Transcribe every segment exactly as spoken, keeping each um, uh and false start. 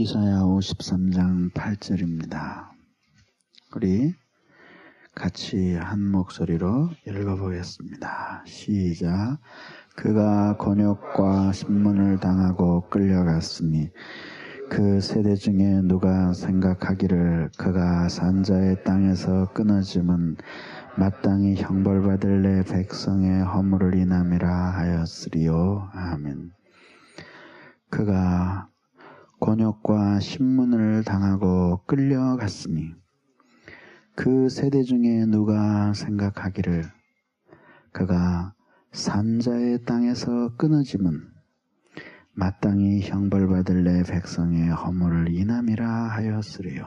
이사야 오십삼 장 팔 절입니다. 우리 같이 한 목소리로 읽어보겠습니다. 시작. 그가 곤욕과 신문을 당하고 끌려갔으니 그 세대 중에 누가 생각하기를 그가 산자의 땅에서 끊어짐은 마땅히 형벌받을 내 백성의 허물을 인함이라 하였으리요. 아멘. 그가 곤욕과 신문을 당하고 끌려갔으니 그 세대 중에 누가 생각하기를 그가 산자의 땅에서 끊어짐은 마땅히 형벌받을 내 백성의 허물을 인함이라 하였으리요.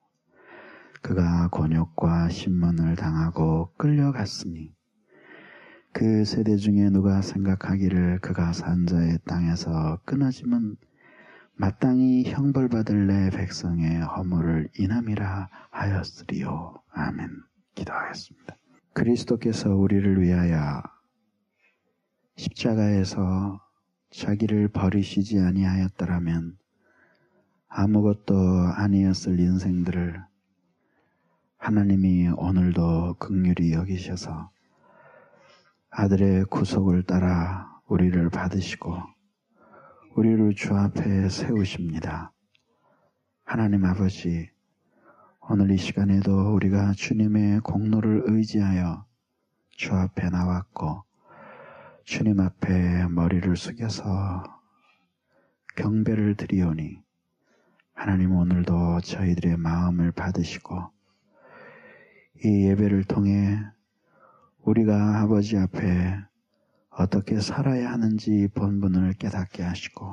그가 곤욕과 신문을 당하고 끌려갔으니 그 세대 중에 누가 생각하기를 그가 산자의 땅에서 끊어짐은 마땅히 형벌받을 내 백성의 허물을 인함이라 하였으리요. 아멘. 기도하겠습니다. 그리스도께서 우리를 위하여 십자가에서 자기를 버리시지 아니하였더라면 아무것도 아니었을 인생들을 하나님이 오늘도 긍휼히 여기셔서 아들의 구속을 따라 우리를 받으시고 우리를 주 앞에 세우십니다. 하나님 아버지, 오늘 이 시간에도 우리가 주님의 공로를 의지하여 주 앞에 나왔고 주님 앞에 머리를 숙여서 경배를 드리오니 하나님 오늘도 저희들의 마음을 받으시고 이 예배를 통해 우리가 아버지 앞에 어떻게 살아야 하는지 본분을 깨닫게 하시고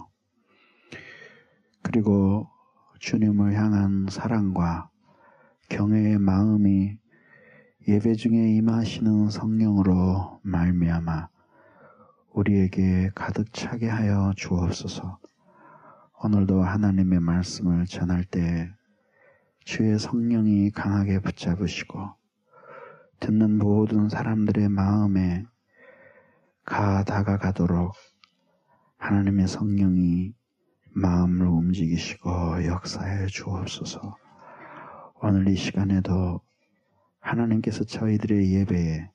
그리고 주님을 향한 사랑과 경외의 마음이 예배 중에 임하시는 성령으로 말미암아 우리에게 가득 차게 하여 주옵소서. 오늘도 하나님의 말씀을 전할 때 주의 성령이 강하게 붙잡으시고 듣는 모든 사람들의 마음에 가 다가가도록 하나님의 성령이 마음을 움직이시고 역사해 주옵소서. 오늘 이 시간에도 하나님께서 저희들의 예배에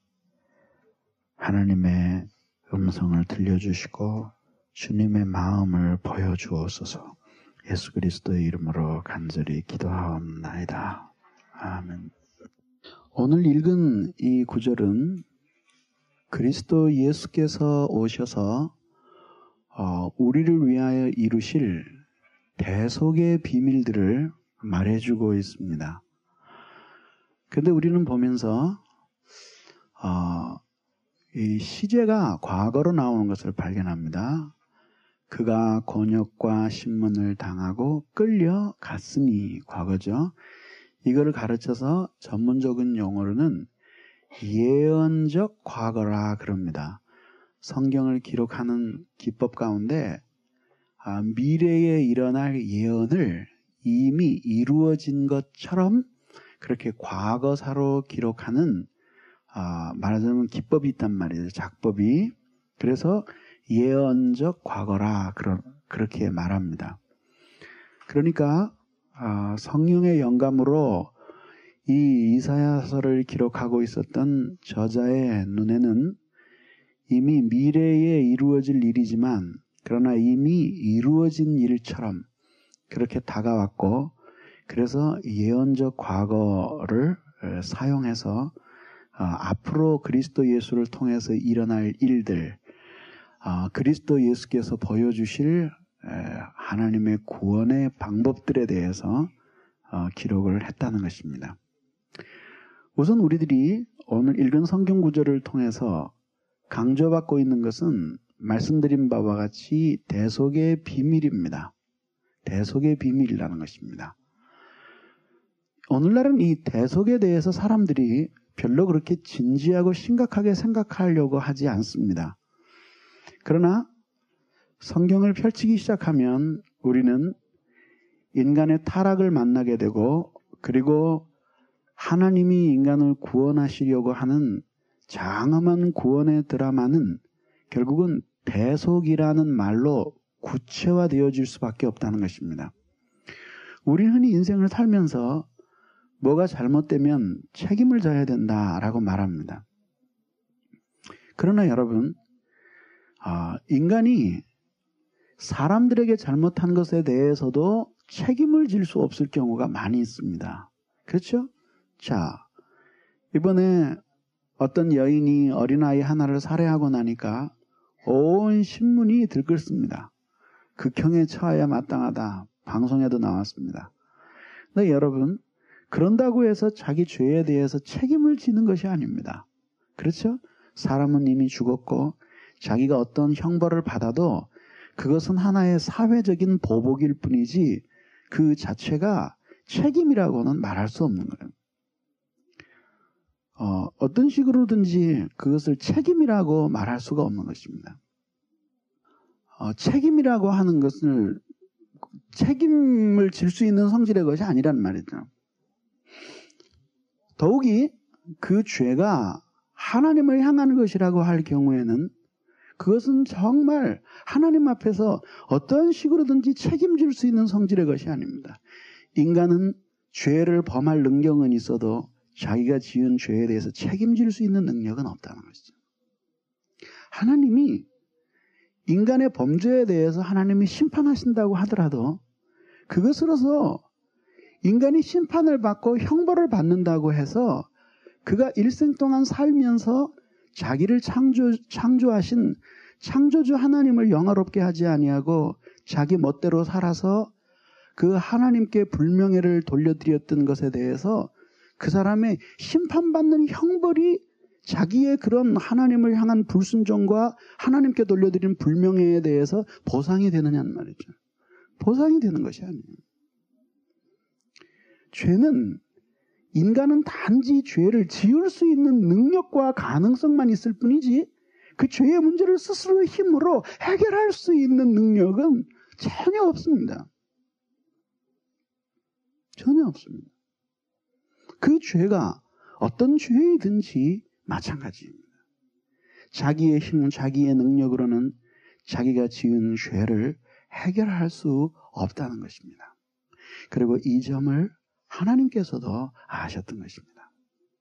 하나님의 음성을 들려주시고 주님의 마음을 보여주옵소서. 예수 그리스도의 이름으로 간절히 기도하옵나이다. 아멘. 오늘 읽은 이 구절은 그리스도 예수께서 오셔서 어, 우리를 위하여 이루실 대속의 비밀들을 말해주고 있습니다. 그런데 우리는 보면서 어, 이 시제가 과거로 나오는 것을 발견합니다. 그가 곤욕과 신문을 당하고 끌려갔으니 과거죠. 이거를 가르쳐서 전문적인 용어로는 예언적 과거라 그럽니다. 성경을 기록하는 기법 가운데 아, 미래에 일어날 예언을 이미 이루어진 것처럼 그렇게 과거사로 기록하는 아, 말하자면 기법이 있단 말이에요. 작법이. 그래서 예언적 과거라 그러, 그렇게 말합니다. 그러니까 아, 성령의 영감으로 이 이사야서를 기록하고 있었던 저자의 눈에는 이미 미래에 이루어질 일이지만 그러나 이미 이루어진 일처럼 그렇게 다가왔고 그래서 예언적 과거를 사용해서 어, 앞으로 그리스도 예수를 통해서 일어날 일들 어, 그리스도 예수께서 보여주실 에, 하나님의 구원의 방법들에 대해서 어, 기록을 했다는 것입니다. 우선 우리들이 오늘 읽은 성경 구절을 통해서 강조받고 있는 것은 말씀드린 바와 같이 대속의 비밀입니다. 대속의 비밀이라는 것입니다. 오늘날은 이 대속에 대해서 사람들이 별로 그렇게 진지하고 심각하게 생각하려고 하지 않습니다. 그러나 성경을 펼치기 시작하면 우리는 인간의 타락을 만나게 되고 그리고 하나님이 인간을 구원하시려고 하는 장엄한 구원의 드라마는 결국은 대속이라는 말로 구체화되어질 수밖에 없다는 것입니다. 우리는 흔히 인생을 살면서 뭐가 잘못되면 책임을 져야 된다라고 말합니다. 그러나 여러분, 어, 인간이 사람들에게 잘못한 것에 대해서도 책임을 질 수 없을 경우가 많이 있습니다. 그렇죠? 자, 이번에 어떤 여인이 어린아이 하나를 살해하고 나니까 온 신문이 들끓습니다. 극형에 처해야 마땅하다. 방송에도 나왔습니다. 근데 여러분, 그런다고 해서 자기 죄에 대해서 책임을 지는 것이 아닙니다. 그렇죠? 사람은 이미 죽었고 자기가 어떤 형벌을 받아도 그것은 하나의 사회적인 보복일 뿐이지 그 자체가 책임이라고는 말할 수 없는 거예요. 어, 어떤 식으로든지 그것을 책임이라고 말할 수가 없는 것입니다. 어, 책임이라고 하는 것을 책임을 질 수 있는 성질의 것이 아니란 말이죠. 더욱이 그 죄가 하나님을 향하는 것이라고 할 경우에는 그것은 정말 하나님 앞에서 어떤 식으로든지 책임질 수 있는 성질의 것이 아닙니다. 인간은 죄를 범할 능력은 있어도 자기가 지은 죄에 대해서 책임질 수 있는 능력은 없다는 것이죠. 하나님이 인간의 범죄에 대해서 하나님이 심판하신다고 하더라도 그것으로서 인간이 심판을 받고 형벌을 받는다고 해서 그가 일생 동안 살면서 자기를 창조, 창조하신 창조주 하나님을 영화롭게 하지 아니하고 자기 멋대로 살아서 그 하나님께 불명예를 돌려드렸던 것에 대해서 그 사람의 심판받는 형벌이 자기의 그런 하나님을 향한 불순종과 하나님께 돌려드린 불명예에 대해서 보상이 되느냐는 말이죠. 보상이 되는 것이 아니에요. 죄는 인간은 단지 죄를 지을 수 있는 능력과 가능성만 있을 뿐이지 그 죄의 문제를 스스로의 힘으로 해결할 수 있는 능력은 전혀 없습니다. 전혀 없습니다. 그 죄가 어떤 죄이든지 마찬가지입니다. 자기의 힘, 자기의 능력으로는 자기가 지은 죄를 해결할 수 없다는 것입니다. 그리고 이 점을 하나님께서도 아셨던 것입니다.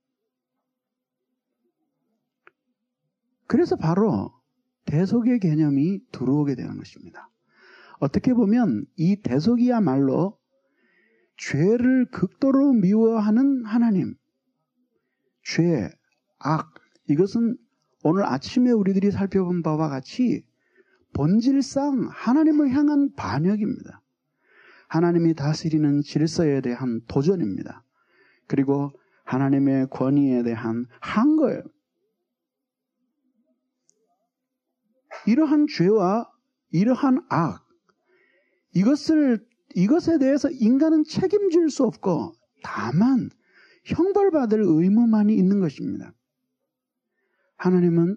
그래서 바로 대속의 개념이 들어오게 되는 것입니다. 어떻게 보면 이 대속이야말로 죄를 극도로 미워하는 하나님, 죄, 악, 이것은 오늘 아침에 우리들이 살펴본 바와 같이 본질상 하나님을 향한 반역입니다. 하나님이 다스리는 질서에 대한 도전입니다. 그리고 하나님의 권위에 대한 항거예요. 이러한 죄와 이러한 악, 이것을, 이것에 대해서 인간은 책임질 수 없고 다만 형벌받을 의무만이 있는 것입니다. 하나님은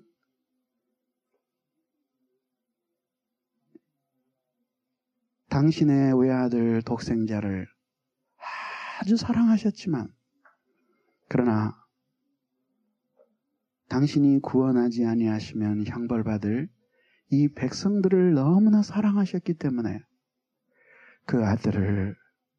당신의 외아들 독생자를 아주 사랑하셨지만 그러나 당신이 구원하지 아니하시면 형벌받을 이 백성들을 너무나 사랑하셨기 때문에 그 아들을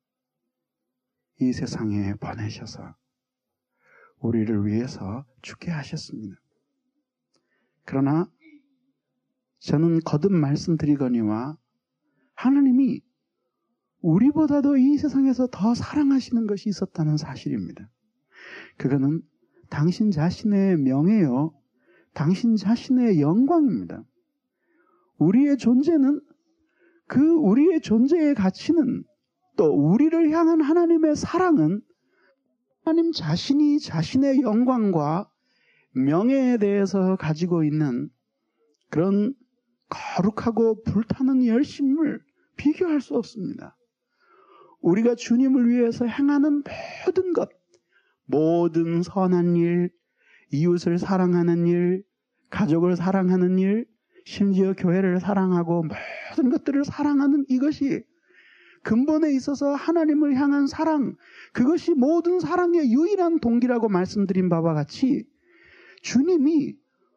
이 세상에 보내셔서 우리를 위해서 죽게 하셨습니다. 그러나 저는 거듭 말씀드리거니와 하나님이 우리보다도 이 세상에서 더 사랑하시는 것이 있었다는 사실입니다. 그거는 당신 자신의 명예요, 당신 자신의 영광입니다. 우리의 존재는, 그 우리의 존재의 가치는, 또 우리를 향한 하나님의 사랑은 하나님 자신이 자신의 영광과 명예에 대해서 가지고 있는 그런 거룩하고 불타는 열심을 비교할 수 없습니다. 우리가 주님을 위해서 행하는 모든 것, 모든 선한 일, 이웃을 사랑하는 일, 가족을 사랑하는 일, 심지어 교회를 사랑하고 모든 것들을 사랑하는 이것이 근본에 있어서 하나님을 향한 사랑, 그것이 모든 사랑의 유일한 동기라고 말씀드린 바와 같이 주님이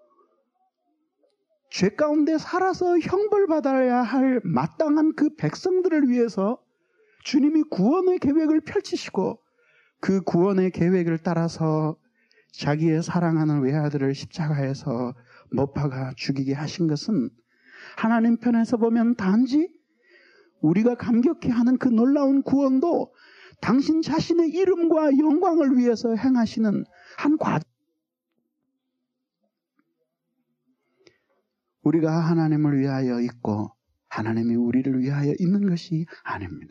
죄 가운데 살아서 형벌받아야 할 마땅한 그 백성들을 위해서 주님이 구원의 계획을 펼치시고 그 구원의 계획을 따라서 자기의 사랑하는 외아들을 십자가에서 못 박아 죽이게 하신 것은 하나님 편에서 보면 단지 우리가 감격해하는 그 놀라운 구원도 당신 자신의 이름과 영광을 위해서 행하시는 한 과정. 우리가 하나님을 위하여 있고 하나님이 우리를 위하여 있는 것이 아닙니다.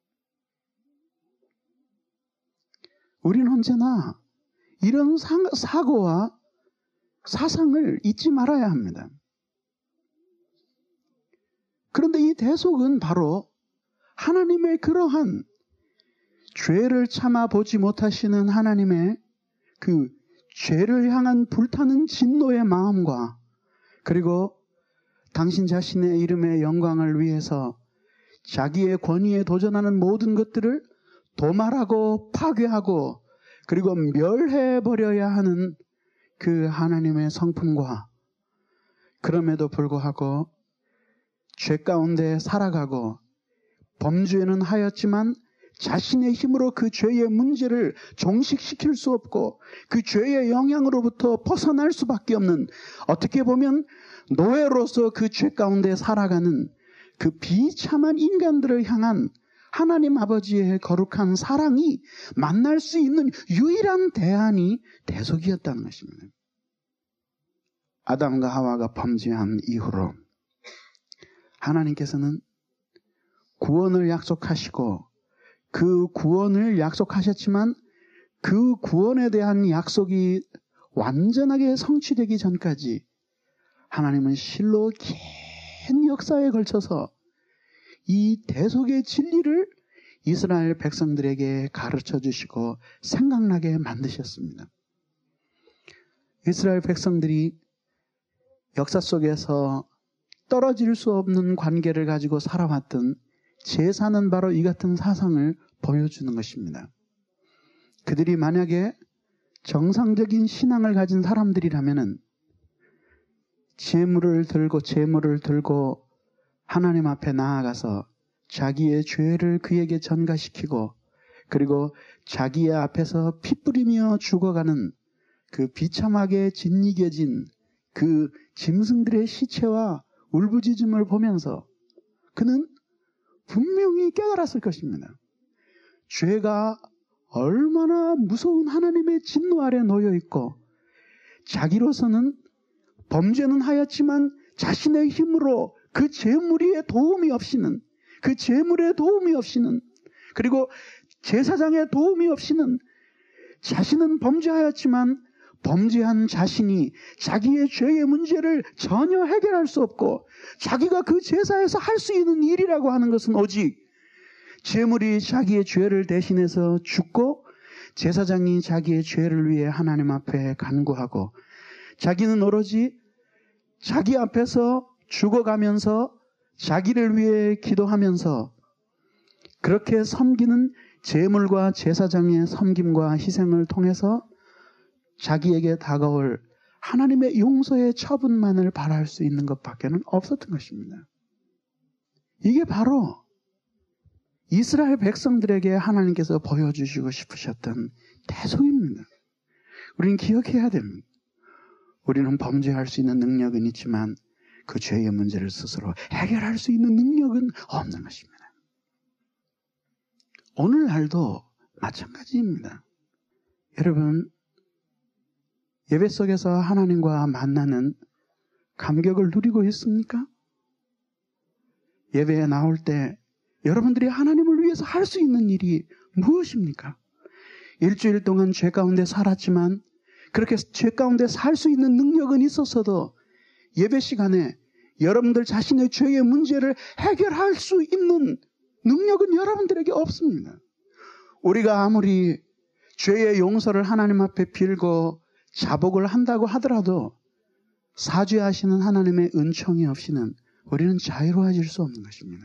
우리는 언제나 이런 사고와 사상을 잊지 말아야 합니다. 그런데 이 대속은 바로 하나님의 그러한 죄를 참아 보지 못하시는 하나님의 그 죄를 향한 불타는 진노의 마음과 그리고 당신 자신의 이름의 영광을 위해서 자기의 권위에 도전하는 모든 것들을 도말하고 파괴하고 그리고 멸해버려야 하는 그 하나님의 성품과 그럼에도 불구하고 죄 가운데 살아가고 범죄는 하였지만 자신의 힘으로 그 죄의 문제를 종식시킬 수 없고 그 죄의 영향으로부터 벗어날 수밖에 없는 어떻게 보면 노예로서 그 죄 가운데 살아가는 그 비참한 인간들을 향한 하나님 아버지의 거룩한 사랑이 만날 수 있는 유일한 대안이 대속이었다는 것입니다. 아담과 하와가 범죄한 이후로 하나님께서는 구원을 약속하시고 그 구원을 약속하셨지만 그 구원에 대한 약속이 완전하게 성취되기 전까지 하나님은 실로 긴 역사에 걸쳐서 이 대속의 진리를 이스라엘 백성들에게 가르쳐 주시고 생각나게 만드셨습니다. 이스라엘 백성들이 역사 속에서 떨어질 수 없는 관계를 가지고 살아왔던 제사는 바로 이 같은 사상을 보여주는 것입니다. 그들이 만약에 정상적인 신앙을 가진 사람들이라면은 제물을 들고 제물을 들고 하나님 앞에 나아가서 자기의 죄를 그에게 전가시키고 그리고 자기의 앞에서 피 뿌리며 죽어가는 그 비참하게 짓이겨진 그 짐승들의 시체와 울부짖음을 보면서 그는 분명히 깨달았을 것입니다. 죄가 얼마나 무서운 하나님의 진노 아래 놓여 있고 자기로서는 범죄는 하였지만 자신의 힘으로 그 제물의 도움이 없이는 그 제물의 도움이 없이는 그리고 제사장의 도움이 없이는 자신은 범죄하였지만 범죄한 자신이 자기의 죄의 문제를 전혀 해결할 수 없고 자기가 그 제사에서 할 수 있는 일이라고 하는 것은 오직 제물이 자기의 죄를 대신해서 죽고 제사장이 자기의 죄를 위해 하나님 앞에 간구하고 자기는 오로지 자기 앞에서 죽어가면서 자기를 위해 기도하면서 그렇게 섬기는 제물과 제사장의 섬김과 희생을 통해서 자기에게 다가올 하나님의 용서의 처분만을 바랄 수 있는 것밖에는 없었던 것입니다. 이게 바로 이스라엘 백성들에게 하나님께서 보여주시고 싶으셨던 대속입니다. 우리는 기억해야 됩니다. 우리는 범죄할 수 있는 능력은 있지만 그 죄의 문제를 스스로 해결할 수 있는 능력은 없는 것입니다. 오늘날도 마찬가지입니다. 여러분, 예배 속에서 하나님과 만나는 감격을 누리고 있습니까? 예배에 나올 때 여러분들이 하나님을 위해서 할 수 있는 일이 무엇입니까? 일주일 동안 죄 가운데 살았지만 그렇게 죄 가운데 살 수 있는 능력은 있었어도 예배 시간에 여러분들 자신의 죄의 문제를 해결할 수 있는 능력은 여러분들에게 없습니다. 우리가 아무리 죄의 용서를 하나님 앞에 빌고 자복을 한다고 하더라도 사죄하시는 하나님의 은총이 없이는 우리는 자유로워질 수 없는 것입니다.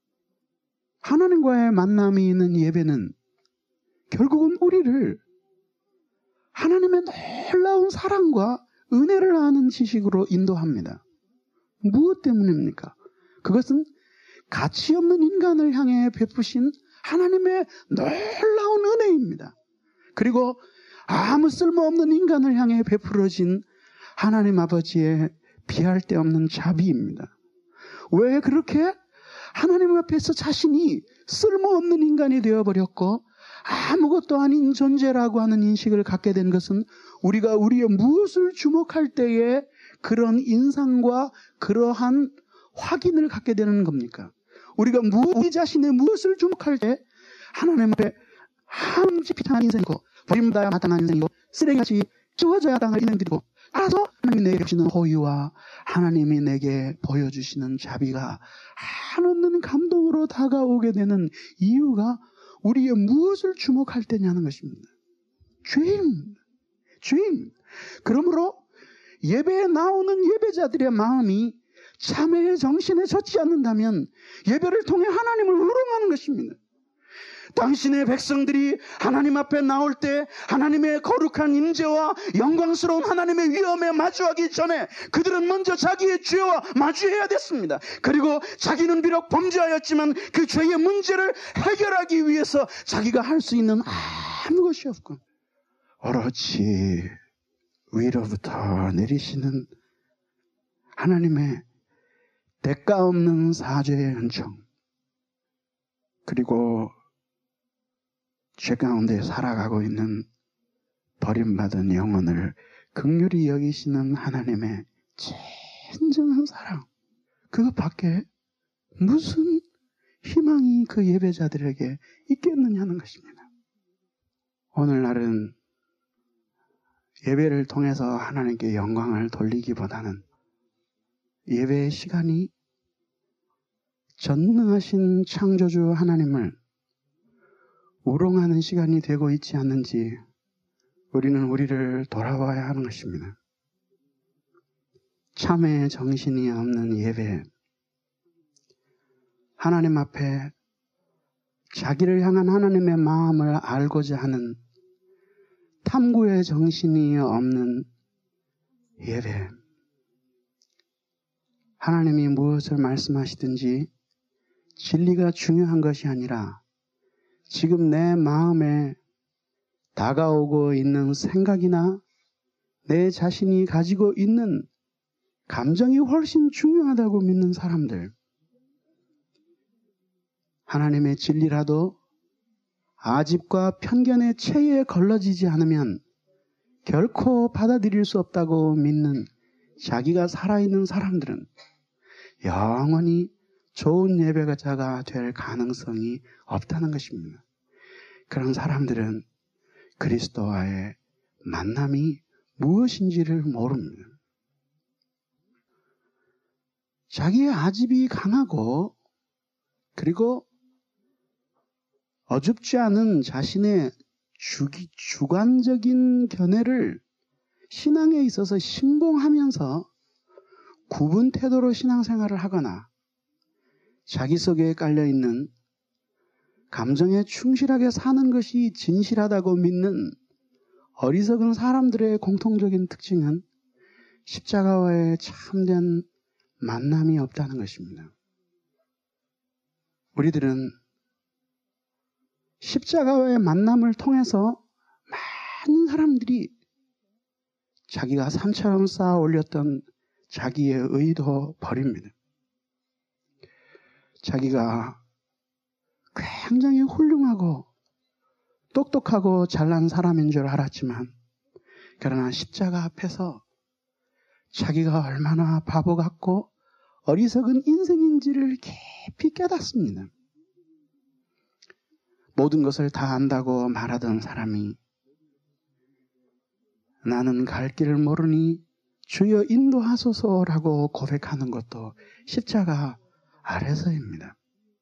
하나님과의 만남이 있는 예배는 결국은 우리를 하나님의 놀라운 사랑과 은혜를 아는 지식으로 인도합니다. 무엇 때문입니까? 그것은 가치 없는 인간을 향해 베푸신 하나님의 놀라운 은혜입니다. 그리고 아무 쓸모없는 인간을 향해 베풀어진 하나님 아버지의 비할 데 없는 자비입니다. 왜 그렇게 하나님 앞에서 자신이 쓸모없는 인간이 되어버렸고 아무것도 아닌 존재라고 하는 인식을 갖게 된 것은 우리가 우리의 무엇을 주목할 때에 그런 인상과 그러한 확인을 갖게 되는 겁니까? 우리가 우리 자신의 무엇을 주목할 때 하나님 앞에 한없이 비참한 인생이고 버림받아야 마땅한 인생이고 쓰레기같이 치워져야 당할 인생들이고 따라서 하나님이 내게 주시는 호의와 하나님이 내게 보여주시는 자비가 한없는 감동으로 다가오게 되는 이유가 우리의 무엇을 주목할 때냐는 것입니다. 죄입니다. 죄입니다. 그러므로 예배에 나오는 예배자들의 마음이 참회의 정신에 젖지 않는다면 예배를 통해 하나님을 우롱하는 것입니다. 당신의 백성들이 하나님 앞에 나올 때 하나님의 거룩한 임재와 영광스러운 하나님의 위엄에 마주하기 전에 그들은 먼저 자기의 죄와 마주해야 됐습니다. 그리고 자기는 비록 범죄하였지만 그 죄의 문제를 해결하기 위해서 자기가 할 수 있는 아무것이 없고 오로지 위로부터 내리시는 하나님의 대가 없는 사죄의 은총 그리고 죄 가운데 살아가고 있는 버림받은 영혼을 긍휼히 여기시는 하나님의 진정한 사랑 그 밖에 무슨 희망이 그 예배자들에게 있겠느냐는 것입니다. 오늘날은 예배를 통해서 하나님께 영광을 돌리기보다는 예배의 시간이 전능하신 창조주 하나님을 우롱하는 시간이 되고 있지 않는지 우리는 우리를 돌아봐야 하는 것입니다. 참회의 정신이 없는 예배, 하나님 앞에 자기를 향한 하나님의 마음을 알고자 하는 탐구의 정신이 없는 예배, 하나님이 무엇을 말씀하시든지 진리가 중요한 것이 아니라 지금 내 마음에 다가오고 있는 생각이나 내 자신이 가지고 있는 감정이 훨씬 중요하다고 믿는 사람들, 하나님의 진리라도 아집과 편견의 체에 걸러지지 않으면 결코 받아들일 수 없다고 믿는 자기가 살아있는 사람들은 영원히 좋은 예배자가 될 가능성이 없다는 것입니다. 그런 사람들은 그리스도와의 만남이 무엇인지를 모릅니다. 자기의 아집이 강하고 그리고 어줍지 않은 자신의 주기, 주관적인 견해를 신앙에 있어서 신봉하면서 구분 태도로 신앙생활을 하거나 자기 속에 깔려있는 감정에 충실하게 사는 것이 진실하다고 믿는 어리석은 사람들의 공통적인 특징은 십자가와의 참된 만남이 없다는 것입니다. 우리들은 십자가와의 만남을 통해서 많은 사람들이 자기가 산처럼 쌓아 올렸던 자기의 의도 버립니다. 자기가 굉장히 훌륭하고 똑똑하고 잘난 사람인 줄 알았지만 그러나 십자가 앞에서 자기가 얼마나 바보 같고 어리석은 인생인지를 깊이 깨닫습니다. 모든 것을 다 안다고 말하던 사람이 나는 갈 길을 모르니 주여 인도하소서라고 고백하는 것도 십자가 아래서입니다.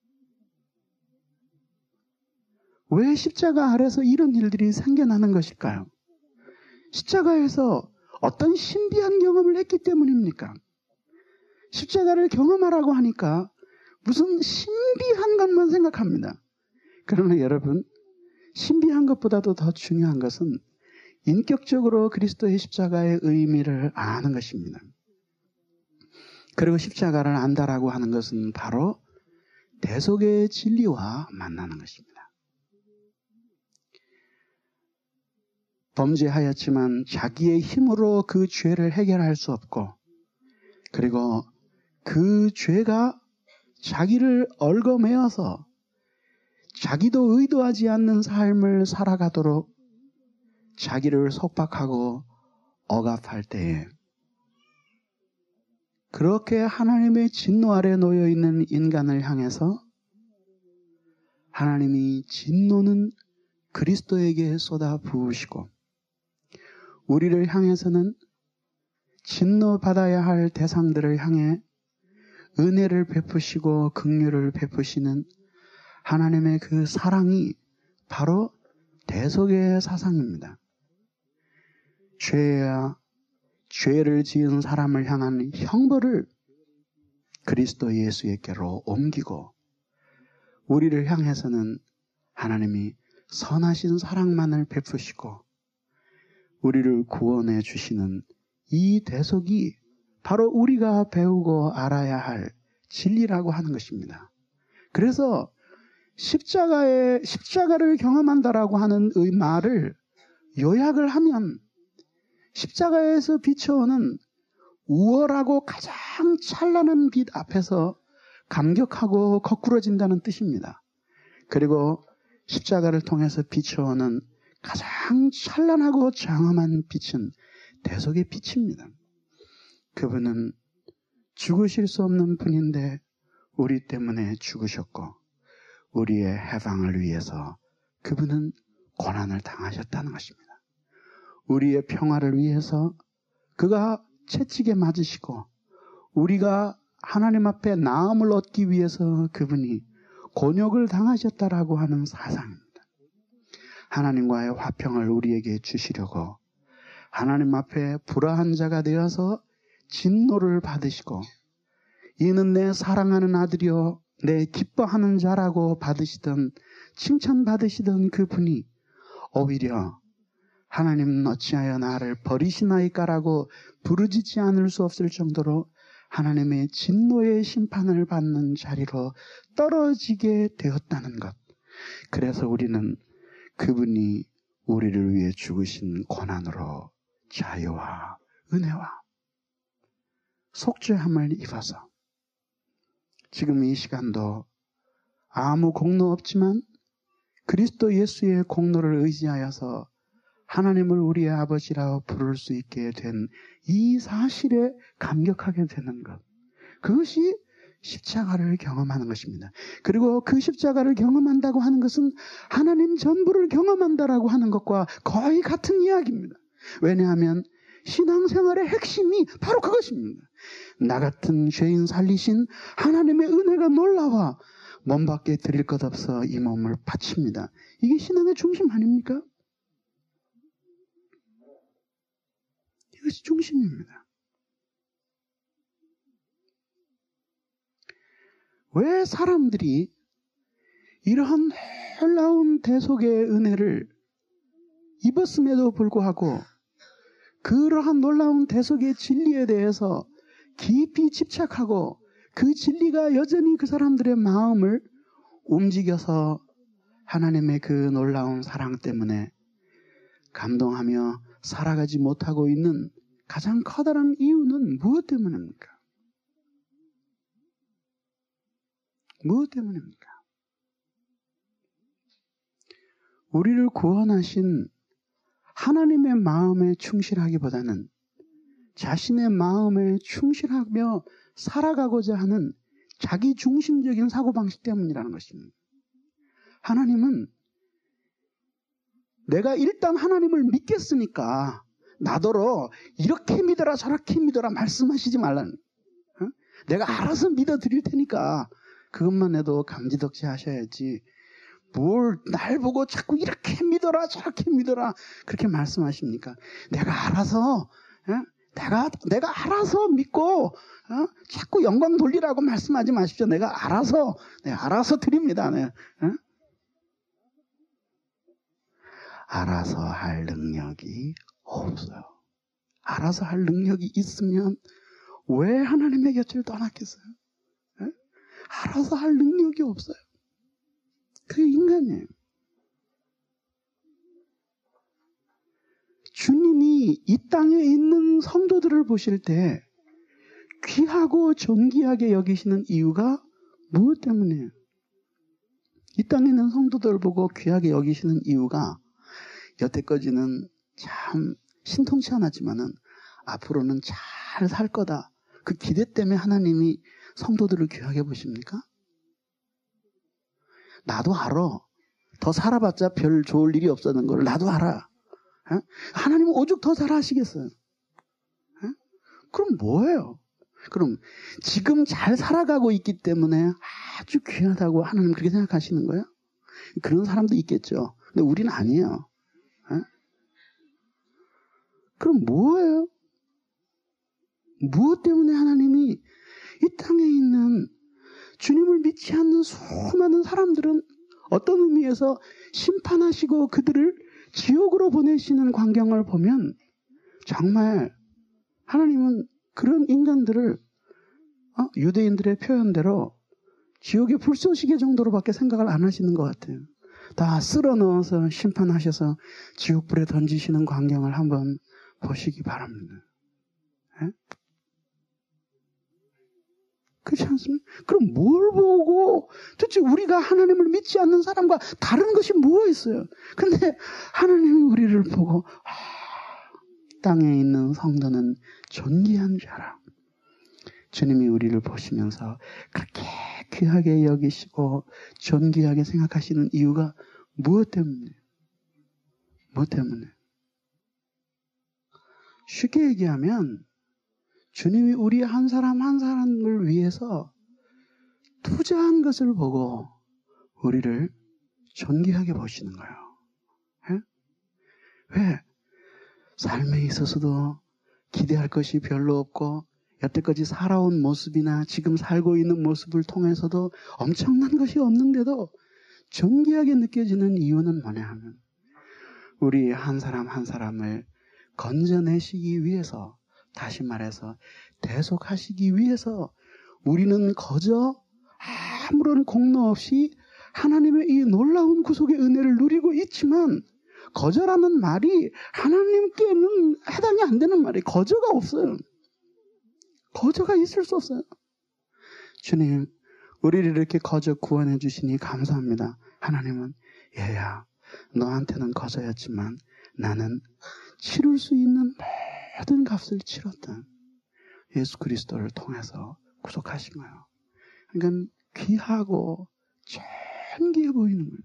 왜 십자가 아래서 이런 일들이 생겨나는 것일까요? 십자가에서 어떤 신비한 경험을 했기 때문입니까? 십자가를 경험하라고 하니까 무슨 신비한 것만 생각합니다. 그러나 여러분, 신비한 것보다도 더 중요한 것은 인격적으로 그리스도의 십자가의 의미를 아는 것입니다. 그리고 십자가를 안다라고 하는 것은 바로 대속의 진리와 만나는 것입니다. 범죄하였지만 자기의 힘으로 그 죄를 해결할 수 없고, 그리고 그 죄가 자기를 얽어매어서 자기도 의도하지 않는 삶을 살아가도록 자기를 속박하고 억압할 때에, 그렇게 하나님의 진노 아래 놓여 있는 인간을 향해서 하나님이 진노는 그리스도에게 쏟아 부으시고, 우리를 향해서는 진노받아야 할 대상들을 향해 은혜를 베푸시고 긍휼을 베푸시는 하나님의 그 사랑이 바로 대속의 사상입니다. 죄야 죄를 지은 사람을 향한 형벌을 그리스도 예수에게로 옮기고, 우리를 향해서는 하나님이 선하신 사랑만을 베푸시고 우리를 구원해 주시는 이 대속이 바로 우리가 배우고 알아야 할 진리라고 하는 것입니다. 그래서 십자가의, 십자가를 경험한다라고 하는 의 말을 요약을 하면, 십자가에서 비춰오는 우월하고 가장 찬란한 빛 앞에서 감격하고 거꾸러진다는 뜻입니다. 그리고 십자가를 통해서 비춰오는 가장 찬란하고 장엄한 빛은 대속의 빛입니다. 그분은 죽으실 수 없는 분인데 우리 때문에 죽으셨고, 우리의 해방을 위해서 그분은 고난을 당하셨다는 것입니다. 우리의 평화를 위해서 그가 채찍에 맞으시고, 우리가 하나님 앞에 나음을 얻기 위해서 그분이 곤욕을 당하셨다라고 하는 사상입니다. 하나님과의 화평을 우리에게 주시려고 하나님 앞에 불화한 자가 되어서 진노를 받으시고, 이는 내 사랑하는 아들이요 내 기뻐하는 자라고 받으시던, 칭찬받으시던 그분이 오히려 하나님 어찌하여 나를 버리시나이까라고 부르짖지 않을 수 없을 정도로 하나님의 진노의 심판을 받는 자리로 떨어지게 되었다는 것. 그래서 우리는 그분이 우리를 위해 죽으신 고난으로 자유와 은혜와 속죄함을 입어서 지금 이 시간도 아무 공로 없지만 그리스도 예수의 공로를 의지하여서 하나님을 우리의 아버지라고 부를 수 있게 된 이 사실에 감격하게 되는 것, 그것이 십자가를 경험하는 것입니다. 그리고 그 십자가를 경험한다고 하는 것은 하나님 전부를 경험한다라고 하는 것과 거의 같은 이야기입니다. 왜냐하면 신앙생활의 핵심이 바로 그것입니다. 나 같은 죄인 살리신 하나님의 은혜가 놀라워 몸밖에 드릴 것 없어 이 몸을 바칩니다. 이게 신앙의 중심 아닙니까? 이것이 중심입니다. 왜 사람들이 이러한 놀라운 대속의 은혜를 입었음에도 불구하고 그러한 놀라운 대속의 진리에 대해서 깊이 집착하고 그 진리가 여전히 그 사람들의 마음을 움직여서 하나님의 그 놀라운 사랑 때문에 감동하며 살아가지 못하고 있는 가장 커다란 이유는 무엇 때문입니까? 무엇 때문입니까? 우리를 구원하신 하나님의 마음에 충실하기보다는 자신의 마음에 충실하며 살아가고자 하는 자기 중심적인 사고방식 때문이라는 것입니다. 하나님은 내가 일단 하나님을 믿겠으니까 나더러 이렇게 믿어라 저렇게 믿어라 말씀하시지 말라는, 어? 내가 알아서 믿어드릴 테니까 그것만 해도 감지덕지 하셔야지 뭘 날 보고 자꾸 이렇게 믿어라 저렇게 믿어라 그렇게 말씀하십니까? 내가 알아서 어? 내가 내가 알아서 믿고 어? 자꾸 영광 돌리라고 말씀하지 마십시오. 내가 알아서 내가 알아서 드립니다. 네. 어? 알아서 할 능력이 없어요. 알아서 할 능력이 있으면 왜 하나님의 곁을 떠났겠어요? 네? 알아서 할 능력이 없어요. 그게 인간이에요. 하나님이 이 땅에 있는 성도들을 보실 때 귀하고 존귀하게 여기시는 이유가 무엇 때문이에요? 이 땅에 있는 성도들을 보고 귀하게 여기시는 이유가 여태까지는 참 신통치 않았지만은 앞으로는 잘 살 거다. 그 기대 때문에 하나님이 성도들을 귀하게 보십니까? 나도 알아. 더 살아봤자 별 좋을 일이 없었는 걸 나도 알아. 에? 하나님은 오죽 더 잘하시겠어요? 에? 그럼 뭐예요? 그럼 지금 잘 살아가고 있기 때문에 아주 귀하다고 하나님 그렇게 생각하시는 거예요? 그런 사람도 있겠죠. 근데 우리는 아니에요. 에? 그럼 뭐예요? 무엇 때문에 하나님이 이 땅에 있는 주님을 믿지 않는 수많은 사람들은 어떤 의미에서 심판하시고 그들을 지옥으로 보내시는 광경을 보면 정말 하나님은 그런 인간들을 어? 유대인들의 표현대로 지옥의 불쏘시개 정도로밖에 생각을 안 하시는 것 같아요. 다 쓸어 넣어서 심판하셔서 지옥불에 던지시는 광경을 한번 보시기 바랍니다. 에? 그렇지 않습니까? 그럼 뭘 보고 도대체 우리가 하나님을 믿지 않는 사람과 다른 것이 뭐가 있어요? 근데 하나님이 우리를 보고 아, 땅에 있는 성도는 존귀한 자라. 주님이 우리를 보시면서 그렇게 귀하게 여기시고 존귀하게 생각하시는 이유가 무엇 때문에? 무엇 때문에? 쉽게 얘기하면 주님이 우리 한 사람 한 사람을 위해서 투자한 것을 보고 우리를 존귀하게 보시는 거예요. 에? 왜? 삶에 있어서도 기대할 것이 별로 없고 여태까지 살아온 모습이나 지금 살고 있는 모습을 통해서도 엄청난 것이 없는데도 존귀하게 느껴지는 이유는 뭐냐 하면 우리 한 사람 한 사람을 건져내시기 위해서, 다시 말해서 대속하시기 위해서 우리는 거저 아무런 공로 없이 하나님의 이 놀라운 구속의 은혜를 누리고 있지만 거저라는 말이 하나님께는 해당이 안 되는 말이에요. 거저가 없어요. 거저가 있을 수 없어요. 주님, 우리를 이렇게 거저 구원해 주시니 감사합니다. 하나님은 얘야, 너한테는 거저였지만 나는 치를 수 있는 모든 값을 치렀던 예수 그리스도를 통해서 구속하신 거예요. 그러니까 귀하고 존귀해 보이는 거예요.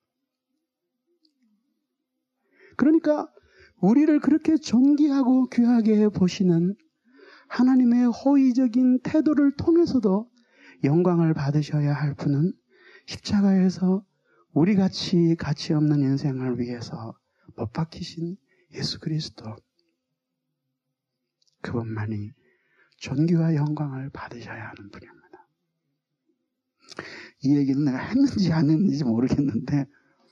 그러니까 우리를 그렇게 존귀하고 귀하게 보시는 하나님의 호의적인 태도를 통해서도 영광을 받으셔야 할 분은 십자가에서 우리같이 가치 없는 인생을 위해서 못 박히신 예수 그리스도, 그분만이 존귀와 영광을 받으셔야 하는 분입니다. 이 얘기는 내가 했는지 안 했는지 모르겠는데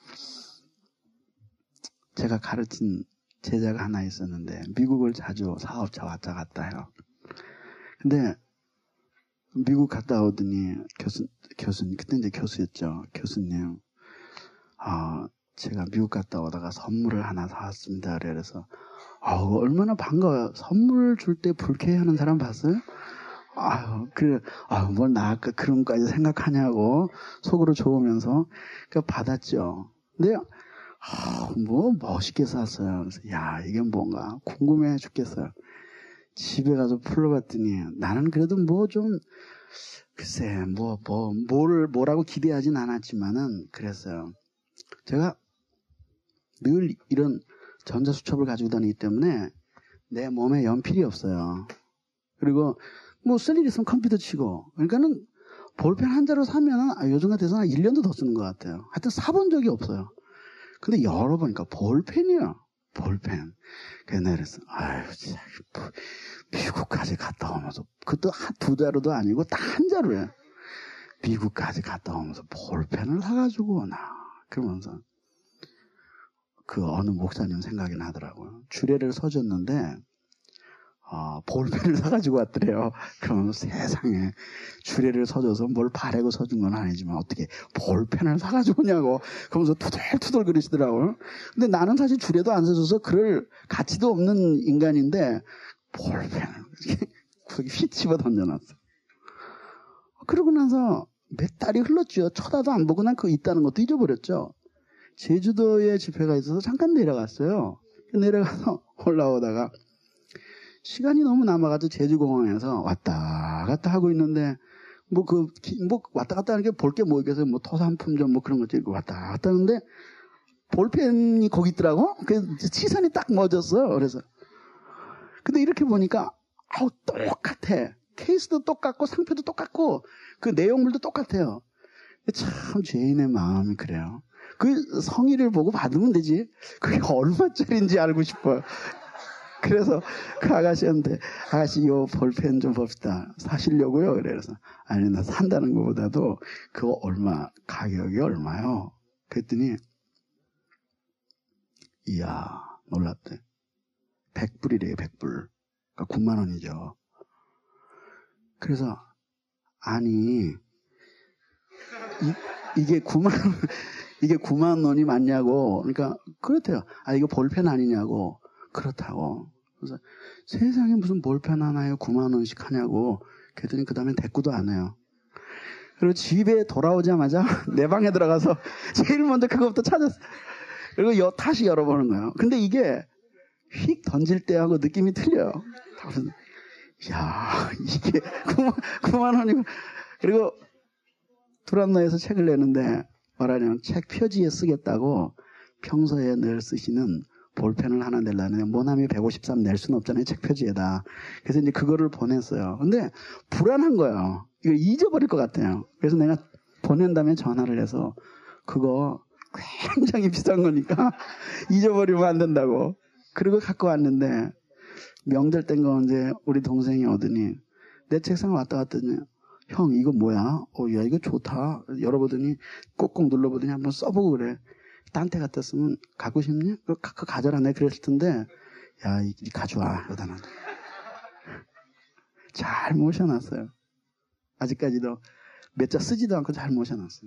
제가 가르친 제자가 하나 있었는데 미국을 자주 사업자 왔다 갔다 해요. 근데 미국 갔다 오더니 교수, 교수님, 그때 이제 교수였죠. 교수님, 아, 제가 미국 갔다 오다가 선물을 하나 사왔습니다. 그래서 아우, 얼마나 반가워요. 선물 줄 때 불쾌해하는 사람 봤어요? 아유, 그래, 아유, 뭘 나 아까 그런 것까지 생각하냐고 속으로 좋으면서 그 받았죠. 근데 아, 뭐 멋있게 샀어요. 그래서 야, 이게 뭔가 궁금해 죽겠어요. 집에 가서 풀러봤더니 나는 그래도 뭐 좀 글쎄 뭐 뭐 뭘 뭐라고 기대하진 않았지만은 그랬어요. 제가 늘 이런 전자수첩을 가지고 다니기 때문에 내 몸에 연필이 없어요. 그리고 뭐 쓸 일 있으면 컴퓨터 치고, 그러니까는 볼펜 한 자루 사면은 아, 요즘 같아서 한 일 년도 더 쓰는 것 같아요. 하여튼 사본 적이 없어요. 근데 열어보니까 볼펜이요. 볼펜. 그래서 내가 그랬어. 아유, 진짜, 미국까지 갔다 오면서, 그것도 한 두 자루도 아니고 딱 한 자루야. 미국까지 갔다 오면서 볼펜을 사가지고 오나. 그러면서, 그 어느 목사님 생각이 나더라고요. 주례를 서줬는데, 어, 볼펜을 사가지고 왔더래요. 그러면 세상에 주례를 서줘서 뭘 바래고 서준 건 아니지만 어떻게 볼펜을 사가지고 오냐고 그러면서 투덜투덜 그러시더라고요. 근데 나는 사실 주례도 안 서줘서 그럴 가치도 없는 인간인데 볼펜을 거기 휙 집어 던져놨어. 그러고 나서 몇 달이 흘렀죠. 쳐다도 안 보고 난 그거 있다는 것도 잊어버렸죠. 제주도에 집회가 있어서 잠깐 내려갔어요. 내려가서 올라오다가 시간이 너무 남아가지고 제주공항에서 왔다 갔다 하고 있는데 뭐 그 뭐 왔다 갔다 하는 게 볼 게 뭐 있겠어요. 뭐 토산품점 뭐 그런 것도 있고 왔다 갔다 하는데 볼펜이 거기 있더라고. 그래서 시선이 딱 멎었어요. 그래서 근데 이렇게 보니까 아우 똑같아. 케이스도 똑같고 상표도 똑같고 그 내용물도 똑같아요. 참 죄인의 마음이 그래요. 그 성의를 보고 받으면 되지. 그게 얼마짜리인지 알고 싶어요. 그래서 그 아가씨한테 아가씨 이 볼펜 좀 봅시다. 사시려고요. 그래서 아니 나 산다는 것보다도 그거 얼마 가격이 얼마요? 그랬더니 이야 놀랍대. 백 불이래요. 백 불. 그러니까 구만 원이죠. 그래서 아니 이, 이게 구만 원 이게 구만 원이 맞냐고. 그러니까 그렇대요. 아 이거 볼펜 아니냐고. 그렇다고. 그래서 세상에 무슨 볼펜 하나에 구만 원씩 하냐고. 그랬더니 그 다음엔 대꾸도 안 해요. 그리고 집에 돌아오자마자 내 방에 들어가서 제일 먼저 그거부터 찾았어. 그리고 여, 다시 열어보는 거예요. 근데 이게 휙 던질 때하고 느낌이 틀려요. 야 이게 구만 원이고. 그리고 두란노에서 책을 내는데 말하자면 책 표지에 쓰겠다고 평소에 늘 쓰시는 볼펜을 하나 내려는데 모나미 백오십삼 낼 수는 없잖아요. 책 표지에다. 그래서 이제 그거를 보냈어요. 근데 불안한 거예요. 이거 잊어버릴 것 같아요. 그래서 내가 보낸 다음에 전화를 해서 그거 굉장히 비싼 거니까 잊어버리면 안 된다고. 그리고 갖고 왔는데 명절 땐 거 이제 우리 동생이 오더니 내 책상을 왔다 갔더니 형 이거 뭐야? 어, 야 이거 좋다. 열어보더니 꼭꼭 눌러보더니 한번 써보고 그래. 딴 데 갖다 쓰면 갖고 싶니? 그거 가져라. 내가 그랬을 텐데 야 이 가져와. 여기다 놔. 잘 모셔놨어요. 아직까지도 몇 자 쓰지도 않고 잘 모셔놨어요.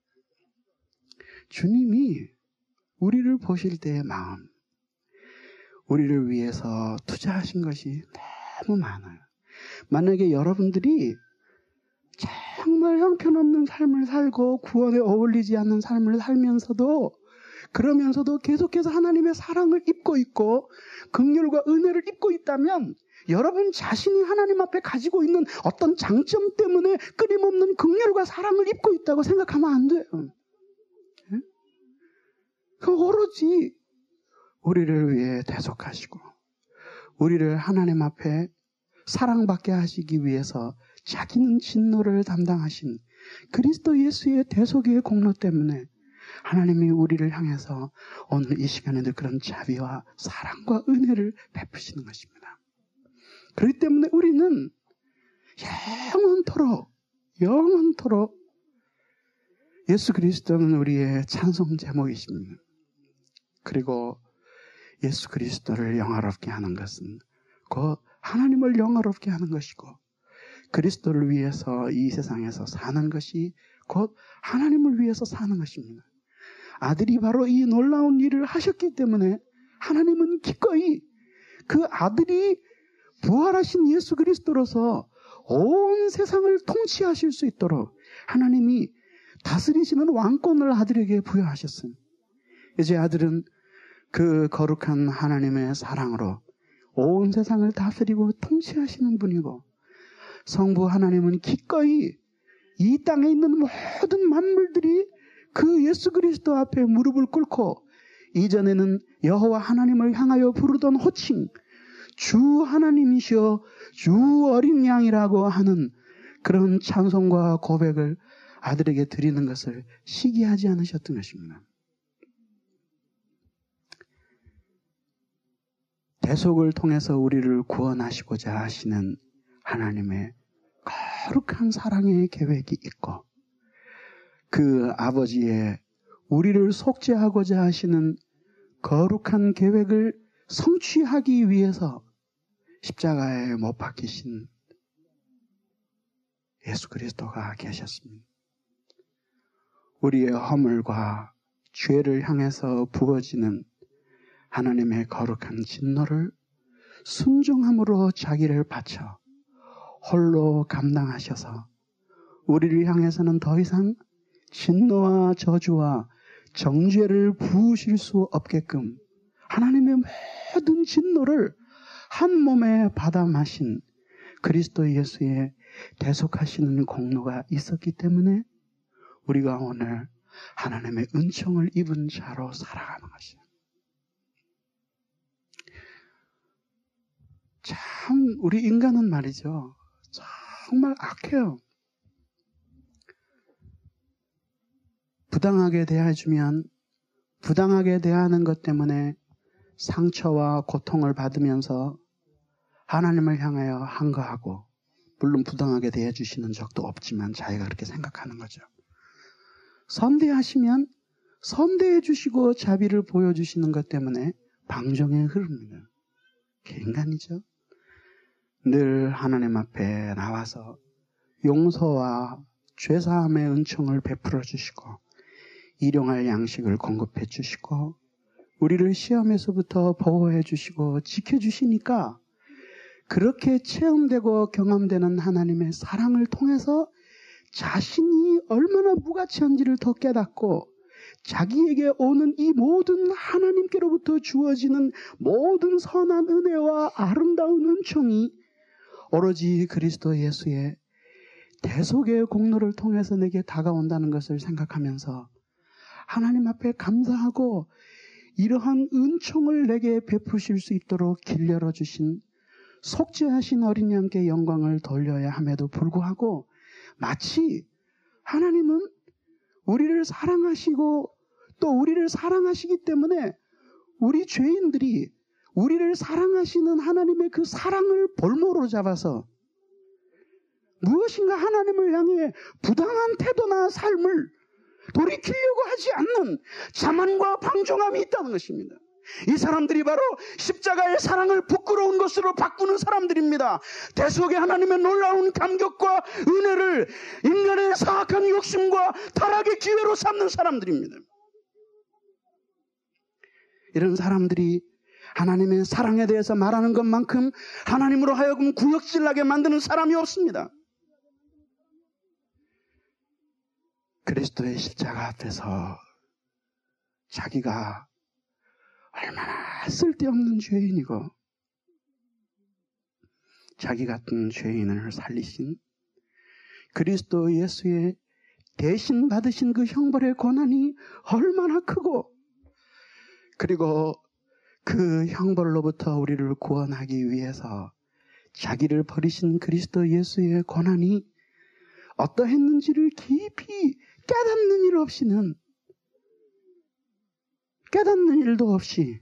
주님이 우리를 보실 때의 마음, 우리를 위해서 투자하신 것이 너무 많아요. 만약에 여러분들이 정말 형편없는 삶을 살고 구원에 어울리지 않는 삶을 살면서도 그러면서도 계속해서 하나님의 사랑을 입고 있고 긍휼과 은혜를 입고 있다면 여러분 자신이 하나님 앞에 가지고 있는 어떤 장점 때문에 끊임없는 긍휼과 사랑을 입고 있다고 생각하면 안 돼요. 네? 그 오로지 우리를 위해 대속하시고 우리를 하나님 앞에 사랑받게 하시기 위해서 자기는 진노를 담당하신 그리스도 예수의 대속의 공로 때문에 하나님이 우리를 향해서 오늘 이 시간에도 그런 자비와 사랑과 은혜를 베푸시는 것입니다. 그렇기 때문에 우리는 영원토록 영원토록 예수 그리스도는 우리의 찬송 제목이십니다. 그리고 예수 그리스도를 영화롭게 하는 것은 그 하나님을 영화롭게 하는 것이고 그리스도를 위해서 이 세상에서 사는 것이 곧 하나님을 위해서 사는 것입니다. 아들이 바로 이 놀라운 일을 하셨기 때문에 하나님은 기꺼이 그 아들이 부활하신 예수 그리스도로서 온 세상을 통치하실 수 있도록 하나님이 다스리시는 왕권을 아들에게 부여하셨어요. 이제 아들은 그 거룩한 하나님의 사랑으로 온 세상을 다스리고 통치하시는 분이고 성부 하나님은 기꺼이 이 땅에 있는 모든 만물들이 그 예수 그리스도 앞에 무릎을 꿇고 이전에는 여호와 하나님을 향하여 부르던 호칭 주 하나님이시여 주 어린 양이라고 하는 그런 찬송과 고백을 아들에게 드리는 것을 시기하지 않으셨던 것입니다. 대속을 통해서 우리를 구원하시고자 하시는 하나님의 거룩한 사랑의 계획이 있고 그 아버지의 우리를 속죄하고자 하시는 거룩한 계획을 성취하기 위해서 십자가에 못 박히신 예수 그리스도가 계셨습니다. 우리의 허물과 죄를 향해서 부어지는 하나님의 거룩한 진노를 순종함으로 자기를 바쳐 홀로 감당하셔서 우리를 향해서는 더 이상 진노와 저주와 정죄를 부으실 수 없게끔 하나님의 모든 진노를 한 몸에 받아 마신 그리스도 예수의 대속하시는 공로가 있었기 때문에 우리가 오늘 하나님의 은총을 입은 자로 살아가는 것이에요. 참 우리 인간은 말이죠. 정말 악해요. 부당하게 대해주면 부당하게 대하는 것 때문에 상처와 고통을 받으면서 하나님을 향하여 한거하고, 물론 부당하게 대해주시는 적도 없지만 자기가 그렇게 생각하는 거죠. 선대하시면 선대해 주시고 자비를 보여주시는 것 때문에 방종에 흐릅니다. 그게 인간이죠. 늘 하나님 앞에 나와서 용서와 죄사함의 은총을 베풀어 주시고 일용할 양식을 공급해 주시고 우리를 시험에서부터 보호해 주시고 지켜주시니까 그렇게 체험되고 경험되는 하나님의 사랑을 통해서 자신이 얼마나 무가치한지를 더 깨닫고 자기에게 오는 이 모든 하나님께로부터 주어지는 모든 선한 은혜와 아름다운 은총이 오로지 그리스도 예수의 대속의 공로를 통해서 내게 다가온다는 것을 생각하면서 하나님 앞에 감사하고 이러한 은총을 내게 베푸실 수 있도록 길 열어주신 속죄하신 어린 양께 영광을 돌려야 함에도 불구하고 마치 하나님은 우리를 사랑하시고 또 우리를 사랑하시기 때문에 우리 죄인들이 우리를 사랑하시는 하나님의 그 사랑을 볼모로 잡아서 무엇인가 하나님을 향해 부당한 태도나 삶을 돌이키려고 하지 않는 자만과 방종함이 있다는 것입니다. 이 사람들이 바로 십자가의 사랑을 부끄러운 것으로 바꾸는 사람들입니다. 대속의 하나님의 놀라운 감격과 은혜를 인간의 사악한 욕심과 타락의 기회로 삼는 사람들입니다. 이런 사람들이 하나님의 사랑에 대해서 말하는 것만큼 하나님으로 하여금 구역질나게 만드는 사람이 없습니다. 그리스도의 십자가 앞에서 자기가 얼마나 쓸데없는 죄인이고 자기 같은 죄인을 살리신 그리스도 예수의 대신 받으신 그 형벌의 고난이 얼마나 크고 그리고 그 형벌로부터 우리를 구원하기 위해서 자기를 버리신 그리스도 예수의 고난이 어떠했는지를 깊이 깨닫는 일 없이는 깨닫는 일도 없이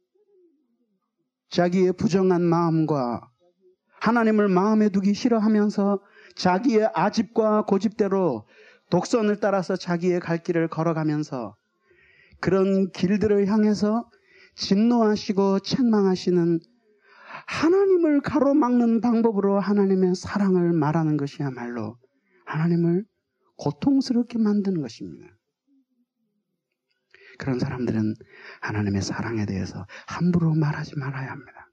자기의 부정한 마음과 하나님을 마음에 두기 싫어하면서 자기의 아집과 고집대로 독선을 따라서 자기의 갈 길을 걸어가면서 그런 길들을 향해서 진노하시고 책망하시는 하나님을 가로막는 방법으로 하나님의 사랑을 말하는 것이야말로 하나님을 고통스럽게 만드는 것입니다. 그런 사람들은 하나님의 사랑에 대해서 함부로 말하지 말아야 합니다.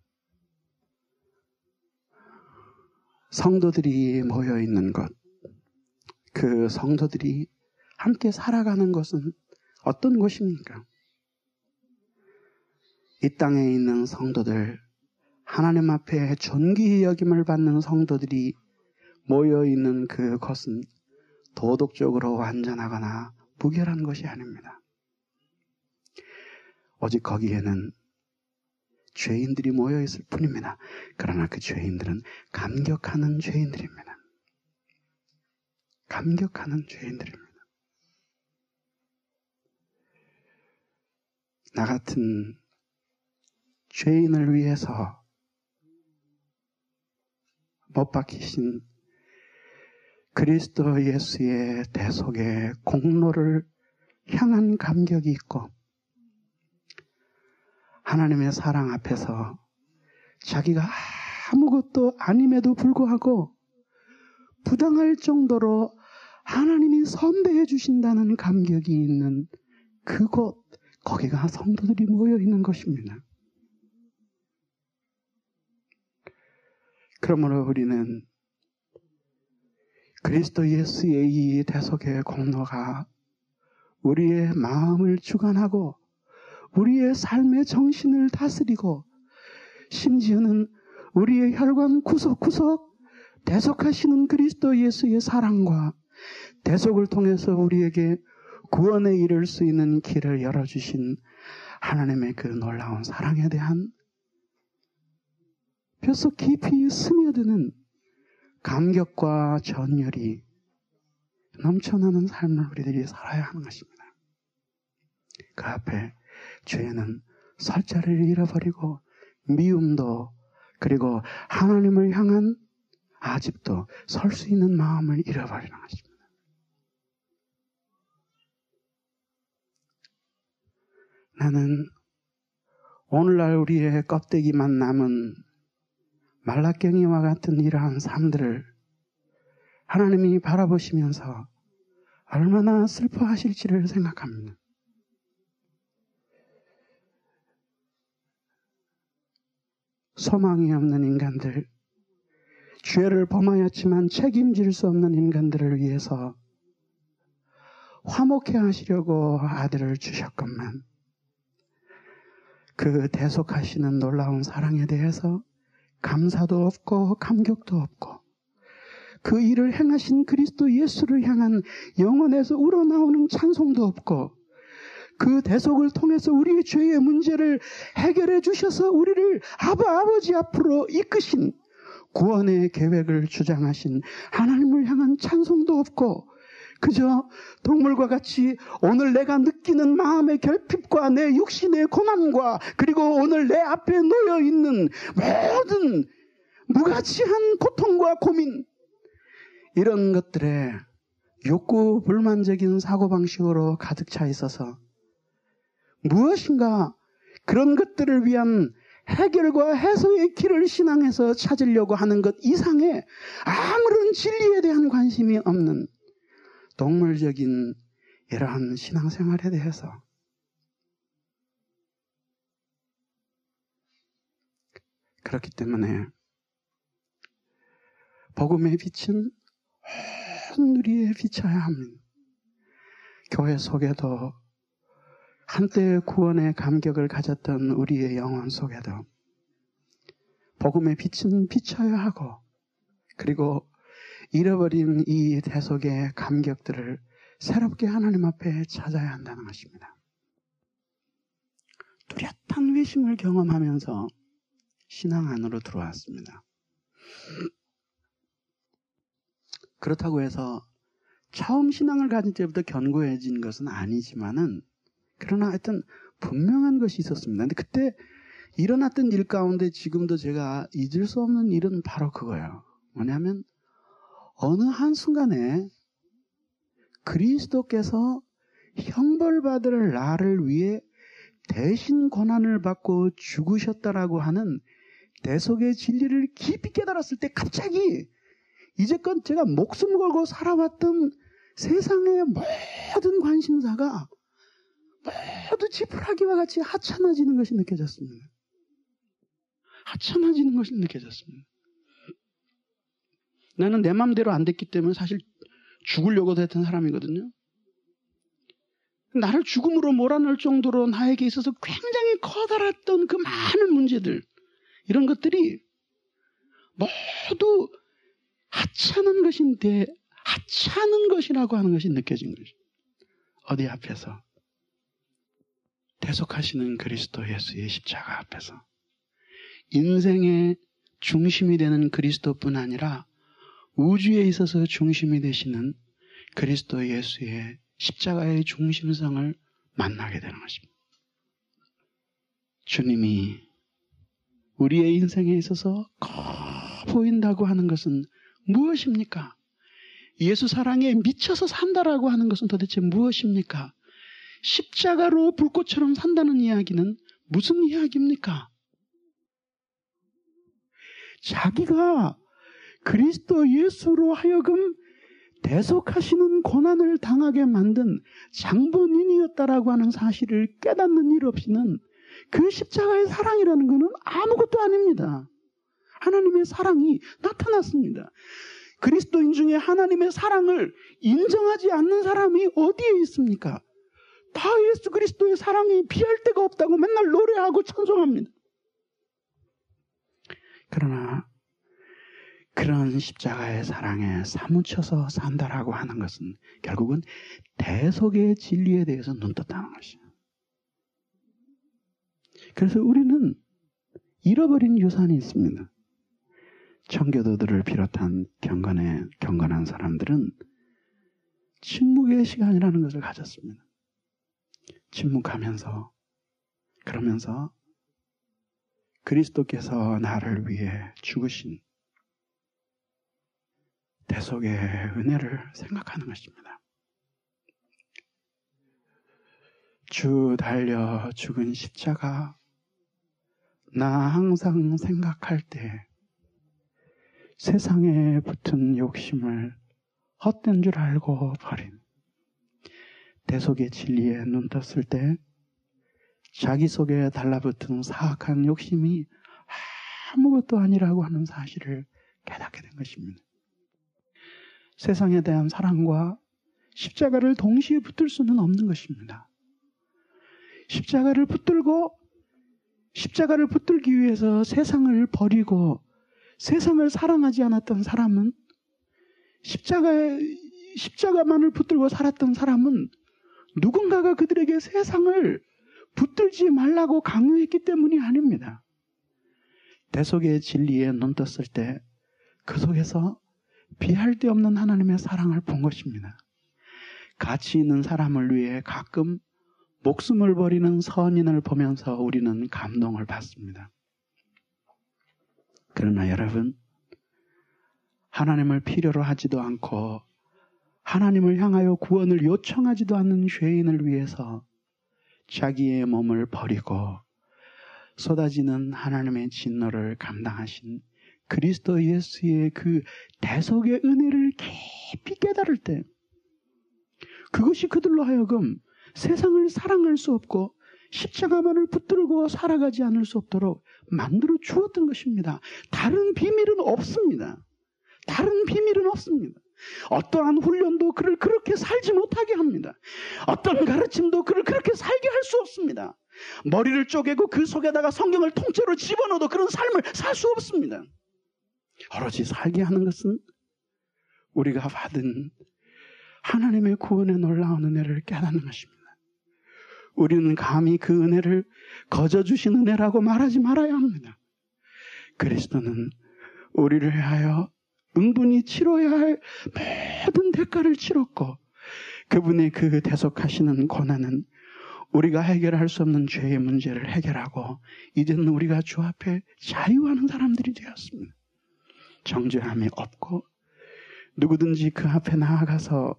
성도들이 모여있는 것, 그 성도들이 함께 살아가는 것은 어떤 곳입니까? 이 땅에 있는 성도들, 하나님 앞에 존귀히 여김을 받는 성도들이 모여있는 그것은 도덕적으로 완전하거나 무결한 것이 아닙니다. 오직 거기에는 죄인들이 모여있을 뿐입니다. 그러나 그 죄인들은 감격하는 죄인들입니다. 감격하는 죄인들입니다. 나 같은 죄인을 위해서 못 박히신 그리스도 예수의 대속의 공로를 향한 감격이 있고 하나님의 사랑 앞에서 자기가 아무것도 아님에도 불구하고 부당할 정도로 하나님이 선대해 주신다는 감격이 있는 그곳, 거기가 성도들이 모여 있는 것입니다. 그러므로 우리는 그리스도 예수의 이 대속의 공로가 우리의 마음을 주관하고 우리의 삶의 정신을 다스리고 심지어는 우리의 혈관 구석구석 대속하시는 그리스도 예수의 사랑과 대속을 통해서 우리에게 구원에 이를 수 있는 길을 열어주신 하나님의 그 놀라운 사랑에 대한 뼛속 깊이 스며드는 감격과 전율이 넘쳐나는 삶을 우리들이 살아야 하는 것입니다. 그 앞에 죄는 설 자리를 잃어버리고 미움도 그리고 하나님을 향한 아직도 설 수 있는 마음을 잃어버리는 것입니다. 나는 오늘날 우리의 껍데기만 남은 말라깽이와 같은 이러한 삶들을 하나님이 바라보시면서 얼마나 슬퍼하실지를 생각합니다. 소망이 없는 인간들, 죄를 범하였지만 책임질 수 없는 인간들을 위해서 화목해 하시려고 아들을 주셨건만 그 대속하시는 놀라운 사랑에 대해서 감사도 없고 감격도 없고 그 일을 행하신 그리스도 예수를 향한 영혼에서 우러나오는 찬송도 없고 그 대속을 통해서 우리의 죄의 문제를 해결해 주셔서 우리를 아바 아버지 앞으로 이끄신 구원의 계획을 주장하신 하나님을 향한 찬송도 없고 그저 동물과 같이 오늘 내가 느끼는 마음의 결핍과 내 육신의 고난과 그리고 오늘 내 앞에 놓여있는 모든 무가치한 고통과 고민 이런 것들에 욕구 불만적인 사고방식으로 가득 차 있어서 무엇인가 그런 것들을 위한 해결과 해소의 길을 신앙에서 찾으려고 하는 것 이상의 아무런 진리에 대한 관심이 없는 동물적인 이러한 신앙생활에 대해서 그렇기 때문에 복음의 빛은 온 누리에 비춰야 합니다. 교회 속에도 한때 구원의 감격을 가졌던 우리의 영혼 속에도 복음의 빛은 비춰야 하고 그리고 잃어버린 이 대속의 감격들을 새롭게 하나님 앞에 찾아야 한다는 것입니다. 뚜렷한 회심을 경험하면서 신앙 안으로 들어왔습니다. 그렇다고 해서 처음 신앙을 가진 때부터 견고해진 것은 아니지만은 그러나 하여튼 분명한 것이 있었습니다. 근데 그때 일어났던 일 가운데 지금도 제가 잊을 수 없는 일은 바로 그거예요. 뭐냐면 어느 한순간에 그리스도께서 형벌받을 나를 위해 대신 고난을 받고 죽으셨다라고 하는 대속의 진리를 깊이 깨달았을 때 갑자기 이제껏 제가 목숨 걸고 살아왔던 세상의 모든 관심사가 모두 지푸라기와 같이 하찮아지는 것이 느껴졌습니다. 하찮아지는 것이 느껴졌습니다. 나는 내 마음대로 안 됐기 때문에 사실 죽으려고 했던 사람이거든요. 나를 죽음으로 몰아넣을 정도로 나에게 있어서 굉장히 커다랐던 그 많은 문제들 이런 것들이 모두 하찮은 것인데 하찮은 것이라고 하는 것이 느껴진 것이죠. 어디 앞에서? 대속하시는 그리스도 예수의 십자가 앞에서 인생의 중심이 되는 그리스도뿐 아니라 우주에 있어서 중심이 되시는 그리스도 예수의 십자가의 중심성을 만나게 되는 것입니다. 주님이 우리의 인생에 있어서 커 보인다고 하는 것은 무엇입니까? 예수 사랑에 미쳐서 산다라고 하는 것은 도대체 무엇입니까? 십자가로 불꽃처럼 산다는 이야기는 무슨 이야기입니까? 자기가 그리스도 예수로 하여금 대속하시는 고난을 당하게 만든 장본인이었다라고 하는 사실을 깨닫는 일 없이는 그 십자가의 사랑이라는 것은 아무것도 아닙니다. 하나님의 사랑이 나타났습니다. 그리스도인 중에 하나님의 사랑을 인정하지 않는 사람이 어디에 있습니까? 다 예수 그리스도의 사랑이 비할 데가 없다고 맨날 노래하고 찬송합니다. 그러나 그런 십자가의 사랑에 사무쳐서 산다라고 하는 것은 결국은 대속의 진리에 대해서 눈 떴다는 것이에요. 그래서 우리는 잃어버린 유산이 있습니다. 청교도들을 비롯한 경건의, 경건한 사람들은 침묵의 시간이라는 것을 가졌습니다. 침묵하면서, 그러면서 그리스도께서 나를 위해 죽으신 대속의 은혜를 생각하는 것입니다. 주 달려 죽은 십자가, 나 항상 생각할 때 세상에 붙은 욕심을 헛된 줄 알고 버린 대속의 진리에 눈 떴을 때 자기 속에 달라붙은 사악한 욕심이 아무것도 아니라고 하는 사실을 깨닫게 된 것입니다. 세상에 대한 사랑과 십자가를 동시에 붙들 수는 없는 것입니다. 십자가를 붙들고 십자가를 붙들기 위해서 세상을 버리고 세상을 사랑하지 않았던 사람은 십자가에, 십자가만을 붙들고 살았던 사람은 누군가가 그들에게 세상을 붙들지 말라고 강요했기 때문이 아닙니다. 대속의 진리에 눈 떴을 때 그 속에서 비할 데 없는 하나님의 사랑을 본 것입니다. 가치 있는 사람을 위해 가끔 목숨을 버리는 선인을 보면서 우리는 감동을 받습니다. 그러나 여러분, 하나님을 필요로 하지도 않고 하나님을 향하여 구원을 요청하지도 않는 죄인을 위해서 자기의 몸을 버리고 쏟아지는 하나님의 진노를 감당하신 그리스도 예수의 그 대속의 은혜를 깊이 깨달을 때 그것이 그들로 하여금 세상을 사랑할 수 없고 십자가만을 붙들고 살아가지 않을 수 없도록 만들어 주었던 것입니다. 다른 비밀은 없습니다. 다른 비밀은 없습니다. 어떠한 훈련도 그를 그렇게 살지 못하게 합니다. 어떤 가르침도 그를 그렇게 살게 할 수 없습니다. 머리를 쪼개고 그 속에다가 성경을 통째로 집어넣어도 그런 삶을 살 수 없습니다. 오로지 살게 하는 것은 우리가 받은 하나님의 구원의 놀라운 은혜를 깨닫는 것입니다. 우리는 감히 그 은혜를 거저주신 은혜라고 말하지 말아야 합니다. 그리스도는 우리를 위하여 응분히 치러야 할 모든 대가를 치렀고 그분의 그 대속하시는 고난은 우리가 해결할 수 없는 죄의 문제를 해결하고 이제는 우리가 주 앞에 자유하는 사람들이 되었습니다. 정죄함이 없고 누구든지 그 앞에 나아가서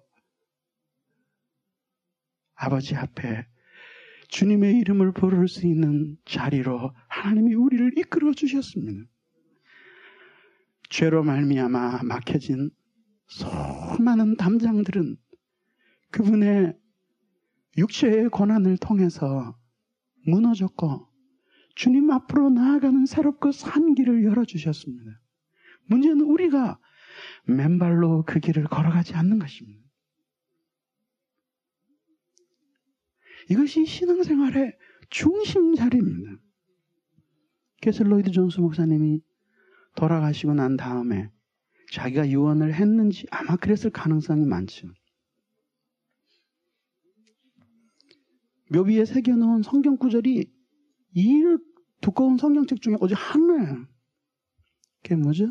아버지 앞에 주님의 이름을 부를 수 있는 자리로 하나님이 우리를 이끌어 주셨습니다. 죄로 말미암아 막혀진 수많은 담장들은 그분의 육체의 고난을 통해서 무너졌고 주님 앞으로 나아가는 새롭고 산 길을 열어주셨습니다. 문제는 우리가 맨발로 그 길을 걸어가지 않는 것입니다. 이것이 신앙생활의 중심 자리입니다. 게슬 로이드 존스 목사님이 돌아가시고 난 다음에 자기가 유언을 했는지 아마 그랬을 가능성이 많죠. 묘비에 새겨놓은 성경 구절이 이 두꺼운 성경책 중에 오직 하나예요. 그게 뭐죠?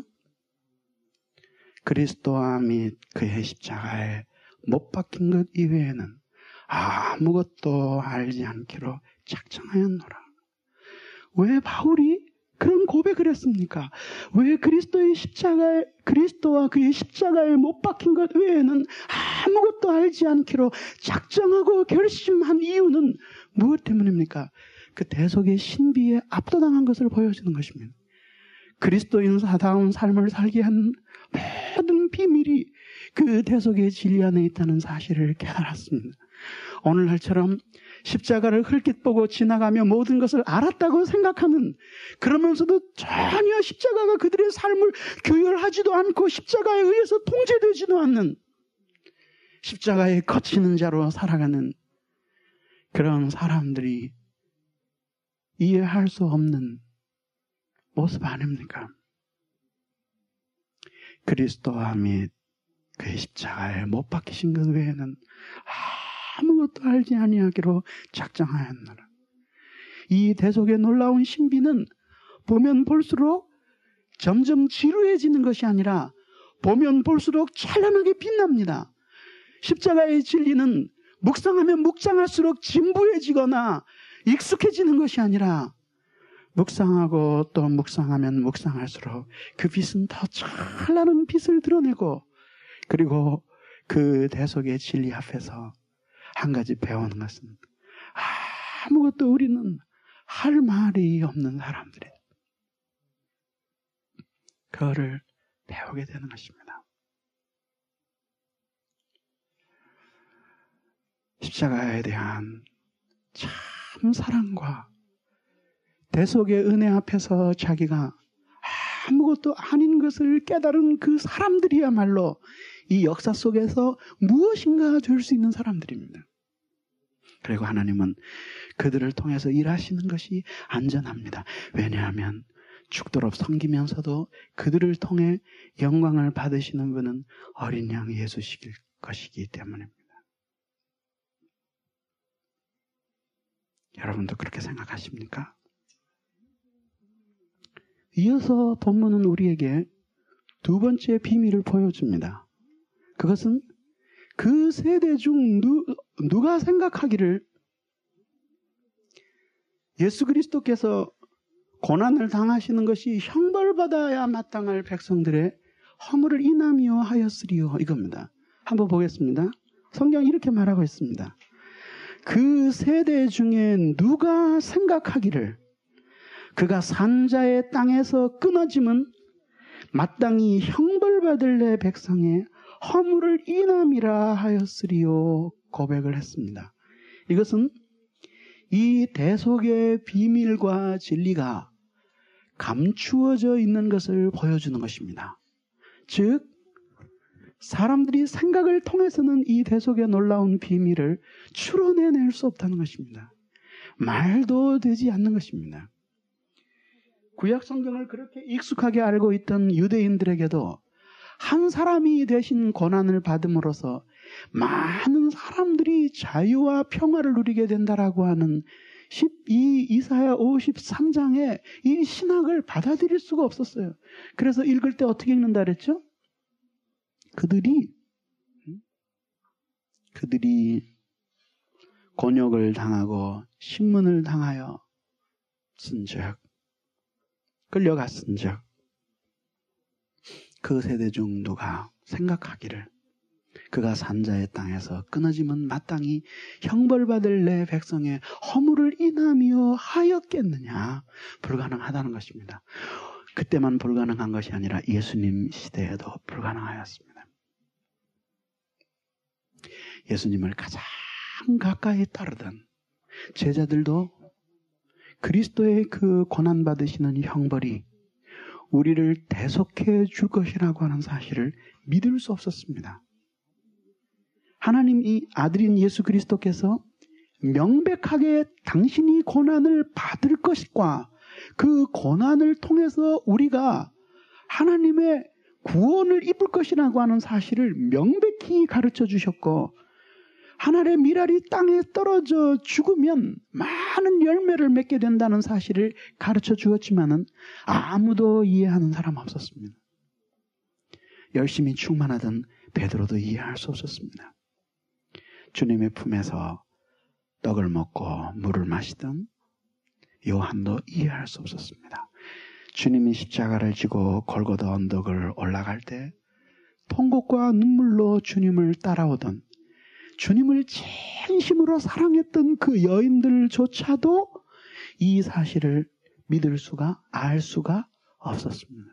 그리스도와 및 그의 십자가에 못 박힌 것 이외에는 아무것도 알지 않기로 작정하였노라. 왜 바울이 그런 고백을 했습니까? 왜 그리스도의 십자가에, 그리스도와 그의 십자가에 못 박힌 것 외에는 아무것도 알지 않기로 작정하고 결심한 이유는 무엇 때문입니까? 그 대속의 신비에 압도당한 것을 보여주는 것입니다. 그리스도인사다운 삶을 살게 한 모든 비밀이 그 대속의 진리 안에 있다는 사실을 깨달았습니다. 오늘날처럼 십자가를 흘낏 보고 지나가며 모든 것을 알았다고 생각하는, 그러면서도 전혀 십자가가 그들의 삶을 규율하지도 않고 십자가에 의해서 통제되지도 않는, 십자가에 거치는 자로 살아가는 그런 사람들이 이해할 수 없는 모습 아닙니까? 그리스도와 및 그의 십자가에 못 박히신 것 외에는 아무것도 알지 아니하기로 작정하였노라. 이 대속의 놀라운 신비는 보면 볼수록 점점 지루해지는 것이 아니라 보면 볼수록 찬란하게 빛납니다. 십자가의 진리는 묵상하면 묵상할수록 진부해지거나 익숙해지는 것이 아니라 묵상하고 또 묵상하면 묵상할수록 그 빛은 더 찬란한 빛을 드러내고, 그리고 그 대속의 진리 앞에서 한 가지 배우는 것은 아무것도 우리는 할 말이 없는 사람들이에요. 그거를 배우게 되는 것입니다. 십자가에 대한 참 사랑과 대속의 은혜 앞에서 자기가 아무것도 아닌 것을 깨달은 그 사람들이야말로 이 역사 속에서 무엇인가 될 수 있는 사람들입니다. 그리고 하나님은 그들을 통해서 일하시는 것이 안전합니다. 왜냐하면 죽도록 섬기면서도 그들을 통해 영광을 받으시는 분은 어린 양 예수시길 것이기 때문입니다. 여러분도 그렇게 생각하십니까? 이어서 본문은 우리에게 두 번째 비밀을 보여줍니다. 그것은 그 세대 중 누, 누가 생각하기를 예수 그리스도께서 고난을 당하시는 것이 형벌받아야 마땅할 백성들의 허물을 인함이요 하였으리요, 이겁니다. 한번 보겠습니다. 성경이 이렇게 말하고 있습니다. 그 세대 중에 누가 생각하기를 그가 산자의 땅에서 끊어짐은 마땅히 형벌받을 내 백성의 허물을 인함이라 하였으리요, 고백을 했습니다. 이것은 이 대속의 비밀과 진리가 감추어져 있는 것을 보여주는 것입니다. 즉 사람들이 생각을 통해서는 이 대속의 놀라운 비밀을 추론해낼 수 없다는 것입니다. 말도 되지 않는 것입니다. 구약 성경을 그렇게 익숙하게 알고 있던 유대인들에게도 한 사람이 대신 고난을 받음으로써 많은 사람들이 자유와 평화를 누리게 된다라고 하는 십이 이사야 오십삼 장의 이 신학을 받아들일 수가 없었어요. 그래서 읽을 때 어떻게 읽는다 그랬죠? 그들이 그들이 곤욕을 당하고 신문을 당하여 쓴즉 끌려갔은즉 그 세대 중 누가 생각하기를 그가 산자의 땅에서 끊어짐은 마땅히 형벌받을 내 백성의 허물을 인함이요 하였겠느냐. 불가능하다는 것입니다. 그때만 불가능한 것이 아니라 예수님 시대에도 불가능하였습니다. 예수님을 가장 가까이 따르던 제자들도 그리스도의 그 고난받으시는 형벌이 우리를 대속해 줄 것이라고 하는 사실을 믿을 수 없었습니다. 하나님 이 아들인 예수 그리스도께서 명백하게 당신이 고난을 받을 것과 그 고난을 통해서 우리가 하나님의 구원을 입을 것이라고 하는 사실을 명백히 가르쳐 주셨고, 하늘의 밀알이 땅에 떨어져 죽으면 많은 열매를 맺게 된다는 사실을 가르쳐 주었지만은 아무도 이해하는 사람 없었습니다. 열심히 충만하던 베드로도 이해할 수 없었습니다. 주님의 품에서 떡을 먹고 물을 마시던 요한도 이해할 수 없었습니다. 주님이 십자가를 지고 골고다 언덕을 올라갈 때 통곡과 눈물로 주님을 따라오던, 주님을 진심으로 사랑했던 그 여인들조차도 이 사실을 믿을 수가, 알 수가 없었습니다.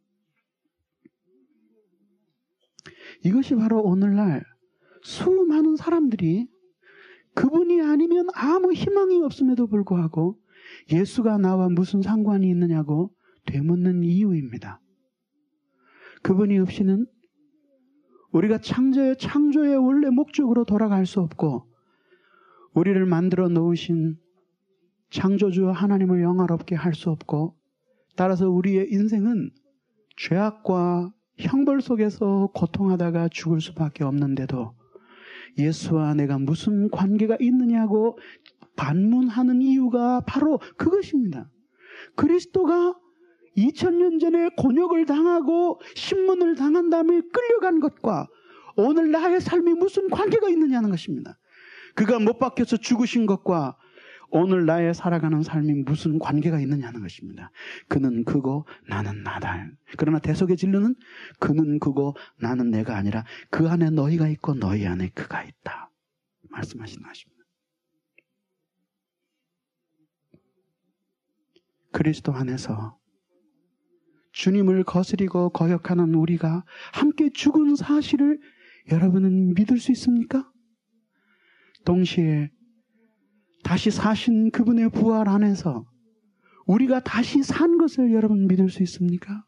이것이 바로 오늘날 수많은 사람들이 그분이 아니면 아무 희망이 없음에도 불구하고 예수가 나와 무슨 상관이 있느냐고 되묻는 이유입니다. 그분이 없이는 우리가 창조의, 창조의 원래 목적으로 돌아갈 수 없고 우리를 만들어 놓으신 창조주 하나님을 영화롭게 할 수 없고 따라서 우리의 인생은 죄악과 형벌 속에서 고통하다가 죽을 수밖에 없는데도 예수와 내가 무슨 관계가 있느냐고 반문하는 이유가 바로 그것입니다. 그리스도가 이천 년 전에 곤욕을 당하고 신문을 당한 다음에 끌려간 것과 오늘 나의 삶이 무슨 관계가 있느냐는 것입니다. 그가 못 박혀서 죽으신 것과 오늘 나의 살아가는 삶이 무슨 관계가 있느냐는 것입니다. 그는 그고 나는 나다. 그러나 대속의 진리는 그는 그고 나는 내가 아니라 그 안에 너희가 있고 너희 안에 그가 있다 말씀하신 것입니다. 그리스도 안에서 주님을 거스리고 거역하는 우리가 함께 죽은 사실을 여러분은 믿을 수 있습니까? 동시에 다시 사신 그분의 부활 안에서 우리가 다시 산 것을 여러분 믿을 수 있습니까?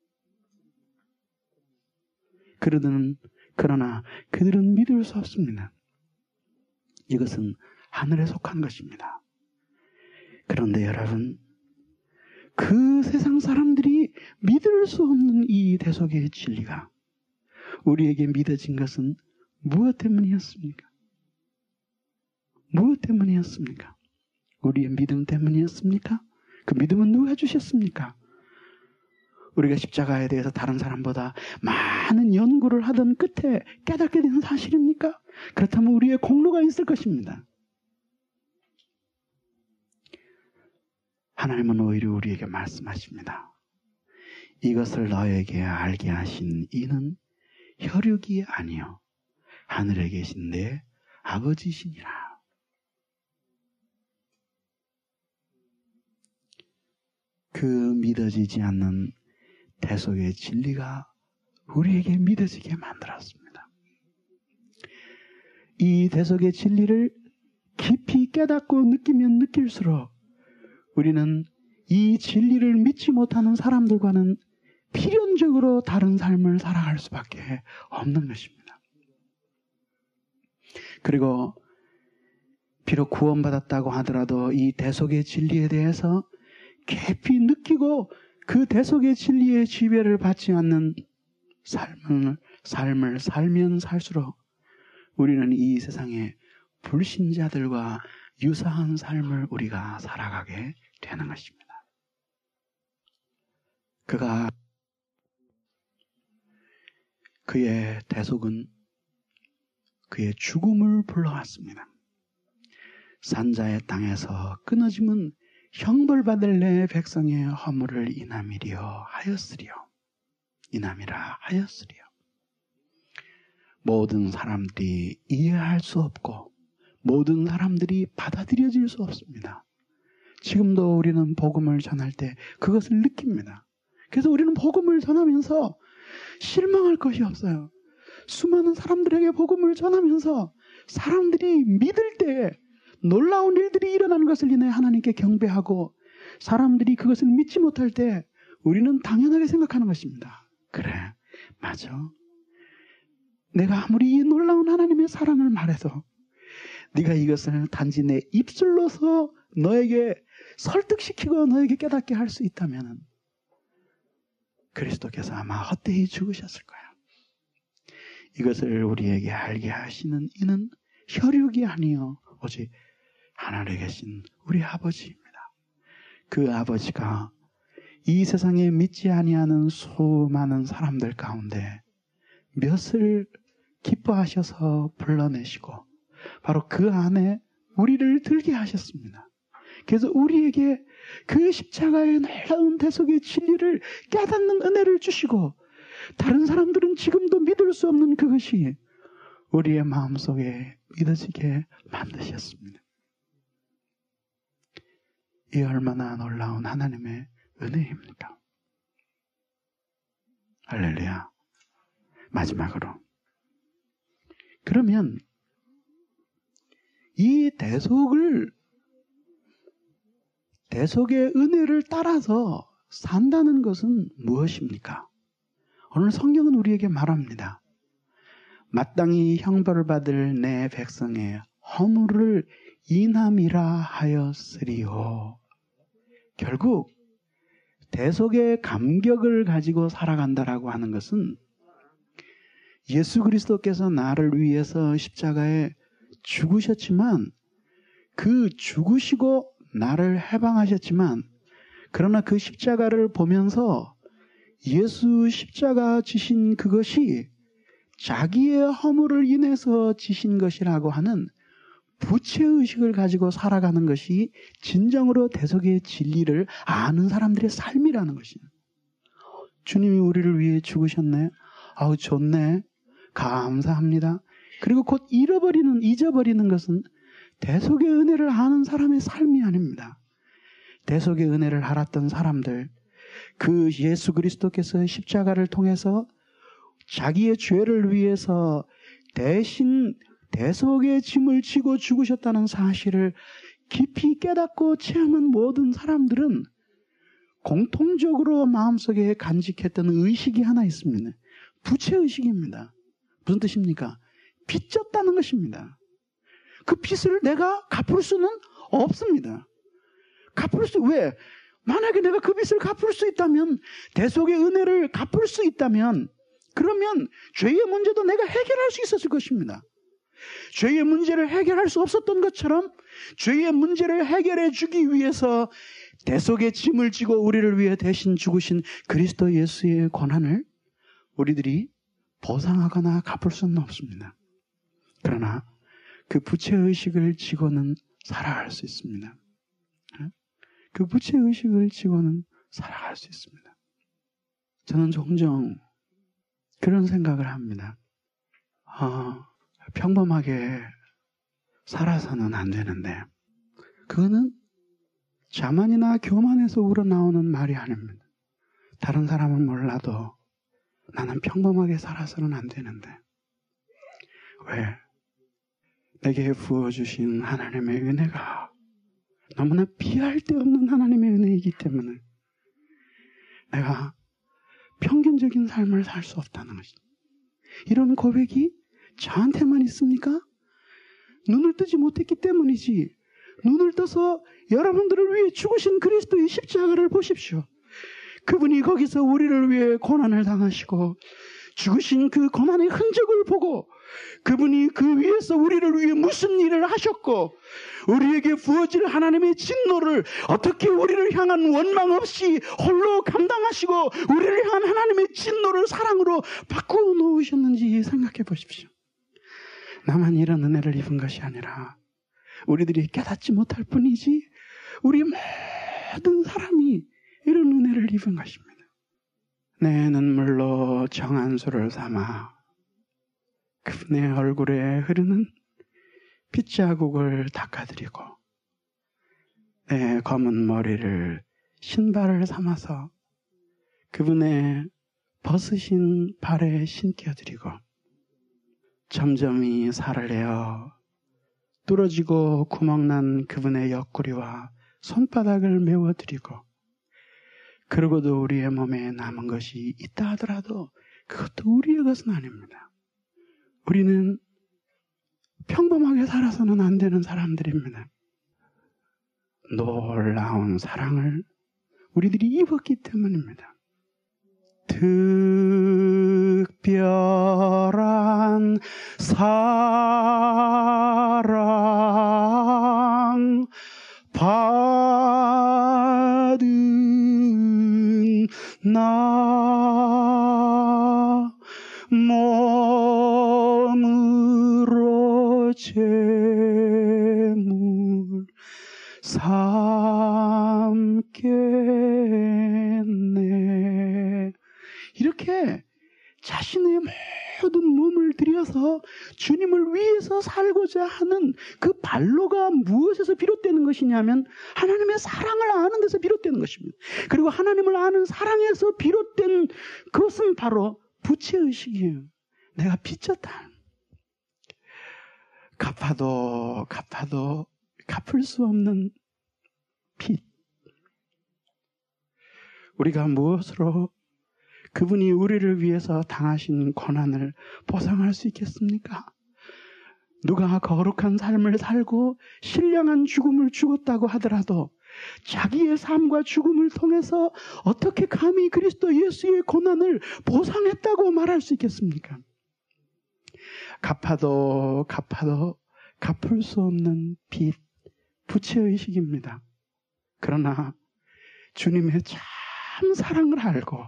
그러든, 그러나 그들은 믿을 수 없습니다. 이것은 하늘에 속한 것입니다. 그런데 여러분, 그 세상 사람들이 믿을 수 없는 이 대속의 진리가 우리에게 믿어진 것은 무엇 때문이었습니까? 무엇 때문이었습니까? 우리의 믿음 때문이었습니까? 그 믿음은 누가 주셨습니까? 우리가 십자가에 대해서 다른 사람보다 많은 연구를 하던 끝에 깨닫게 된 사실입니까? 그렇다면 우리의 공로가 있을 것입니다. 하나님은 오히려 우리에게 말씀하십니다. 이것을 너에게 알게 하신 이는 혈육이 아니요 하늘에 계신 내 아버지시니라. 그 믿어지지 않는 대속의 진리가 우리에게 믿어지게 만들었습니다. 이 대속의 진리를 깊이 깨닫고 느끼면 느낄수록 우리는 이 진리를 믿지 못하는 사람들과는 필연적으로 다른 삶을 살아갈 수밖에 없는 것입니다. 그리고 비록 구원받았다고 하더라도 이 대속의 진리에 대해서 깊이 느끼고 그 대속의 진리의 지배를 받지 않는 삶을, 삶을 살면 살수록 우리는 이 세상의 불신자들과 유사한 삶을 우리가 살아가게 되는 것입니다. 그가 그의 대속은 그의 죽음을 불러왔습니다. 산자의 땅에서 끊어짐은 형벌받을 내 백성의 허물을 인함이려 하였으리요. 인함이라 하였으리요. 모든 사람들이 이해할 수 없고 모든 사람들이 받아들여질 수 없습니다. 지금도 우리는 복음을 전할 때 그것을 느낍니다. 그래서 우리는 복음을 전하면서 실망할 것이 없어요. 수많은 사람들에게 복음을 전하면서 사람들이 믿을 때 놀라운 일들이 일어나는 것을 인해 하나님께 경배하고 사람들이 그것을 믿지 못할 때 우리는 당연하게 생각하는 것입니다. 그래, 맞아. 내가 아무리 이 놀라운 하나님의 사랑을 말해도 네가 이것을 단지 내 입술로서 너에게 설득시키고 너에게 깨닫게 할 수 있다면 그리스도께서 아마 헛되이 죽으셨을 거야. 이것을 우리에게 알게 하시는 이는 혈육이 아니요 오직 하늘에 계신 우리 아버지입니다. 그 아버지가 이 세상에 믿지 아니하는 수많은 사람들 가운데 몇을 기뻐하셔서 불러내시고 바로 그 안에 우리를 들게 하셨습니다. 그래서 우리에게 그 십자가의 놀라운 대속의 진리를 깨닫는 은혜를 주시고 다른 사람들은 지금도 믿을 수 없는 그것이 우리의 마음속에 믿어지게 만드셨습니다. 이 얼마나 놀라운 하나님의 은혜입니까? 할렐루야. 마지막으로. 그러면 이 대속을, 대속의 은혜를 따라서 산다는 것은 무엇입니까? 오늘 성경은 우리에게 말합니다. 마땅히 형벌을 받을 내 백성의 허물을 인함이라 하였으리요. 결국 대속의 감격을 가지고 살아간다라고 하는 것은 예수 그리스도께서 나를 위해서 십자가에 죽으셨지만, 그 죽으시고 나를 해방하셨지만, 그러나 그 십자가를 보면서 예수 십자가 지신 그것이 자기의 허물을 인해서 지신 것이라고 하는 부채의식을 가지고 살아가는 것이 진정으로 대속의 진리를 아는 사람들의 삶이라는 것이에요. 주님이 우리를 위해 죽으셨네. 아우 좋네. 감사합니다. 그리고 곧 잃어버리는, 잊어버리는 것은 대속의 은혜를 아는 사람의 삶이 아닙니다. 대속의 은혜를 알았던 사람들, 그 예수 그리스도께서 십자가를 통해서 자기의 죄를 위해서 대신 대속의 짐을 지고 죽으셨다는 사실을 깊이 깨닫고 체험한 모든 사람들은 공통적으로 마음속에 간직했던 의식이 하나 있습니다. 부채의식입니다. 무슨 뜻입니까? 빚졌다는 것입니다. 그 빚을 내가 갚을 수는 없습니다. 갚을 수, 왜? 만약에 내가 그 빚을 갚을 수 있다면, 대속의 은혜를 갚을 수 있다면, 그러면 죄의 문제도 내가 해결할 수 있었을 것입니다. 죄의 문제를 해결할 수 없었던 것처럼 죄의 문제를 해결해 주기 위해서 대속의 짐을 지고 우리를 위해 대신 죽으신 그리스도 예수의 권한을 우리들이 보상하거나 갚을 수는 없습니다. 그러나 그 부채의식을 지고는 살아갈 수 있습니다. 그 부채의식을 지고는 살아갈 수 있습니다. 저는 종종 그런 생각을 합니다. 아, 평범하게 살아서는 안 되는데, 그거는 자만이나 교만에서 우러나오는 말이 아닙니다. 다른 사람은 몰라도 나는 평범하게 살아서는 안 되는데, 왜? 내게 부어주신 하나님의 은혜가 너무나 비할 데 없는 하나님의 은혜이기 때문에 내가 평균적인 삶을 살 수 없다는 것입니다. 이런 고백이 저한테만 있습니까? 눈을 뜨지 못했기 때문이지. 눈을 떠서 여러분들을 위해 죽으신 그리스도의 십자가를 보십시오. 그분이 거기서 우리를 위해 고난을 당하시고 죽으신 그 고난의 흔적을 보고, 그분이 그 위에서 우리를 위해 무슨 일을 하셨고, 우리에게 부어질 하나님의 진노를 어떻게 우리를 향한 원망 없이 홀로 감당하시고 우리를 향한 하나님의 진노를 사랑으로 바꾸어 놓으셨는지 생각해 보십시오. 나만 이런 은혜를 입은 것이 아니라 우리들이 깨닫지 못할 뿐이지 우리 모든 사람이 이런 은혜를 입은 것입니다. 내 눈물로 정한수를 삼아 그분의 얼굴에 흐르는 핏자국을 닦아드리고, 내 검은 머리를 신발을 삼아서 그분의 벗으신 발에 신겨드리고, 점점이 살을 내어 뚫어지고 구멍난 그분의 옆구리와 손바닥을 메워드리고, 그러고도 우리의 몸에 남은 것이 있다 하더라도 그것도 우리의 것은 아닙니다. 우리는 평범하게 살아서는 안 되는 사람들입니다. 놀라운 사랑을 우리들이 입었기 때문입니다. 특별한 사랑 받은 나 몸으로 제물 삼겠네. 이렇게 자신의 모든 몸을 들여서 주님을 위해서 살고자 하는 그 발로가 무엇에서 비롯되는 것이냐면 하나님의 사랑을 아는 데서 비롯되는 것입니다. 그리고 하나님을 아는 사랑에서 비롯된 그것은 바로 부채의식이에요. 내가 빚졌다. 갚아도 갚아도 갚을 수 없는 빚. 우리가 무엇으로 그분이 우리를 위해서 당하신 고난을 보상할 수 있겠습니까? 누가 거룩한 삶을 살고 신령한 죽음을 죽었다고 하더라도 자기의 삶과 죽음을 통해서 어떻게 감히 그리스도 예수의 고난을 보상했다고 말할 수 있겠습니까? 갚아도 갚아도 갚을 수 없는 빚, 부채의식입니다. 그러나 주님의 참 사랑을 알고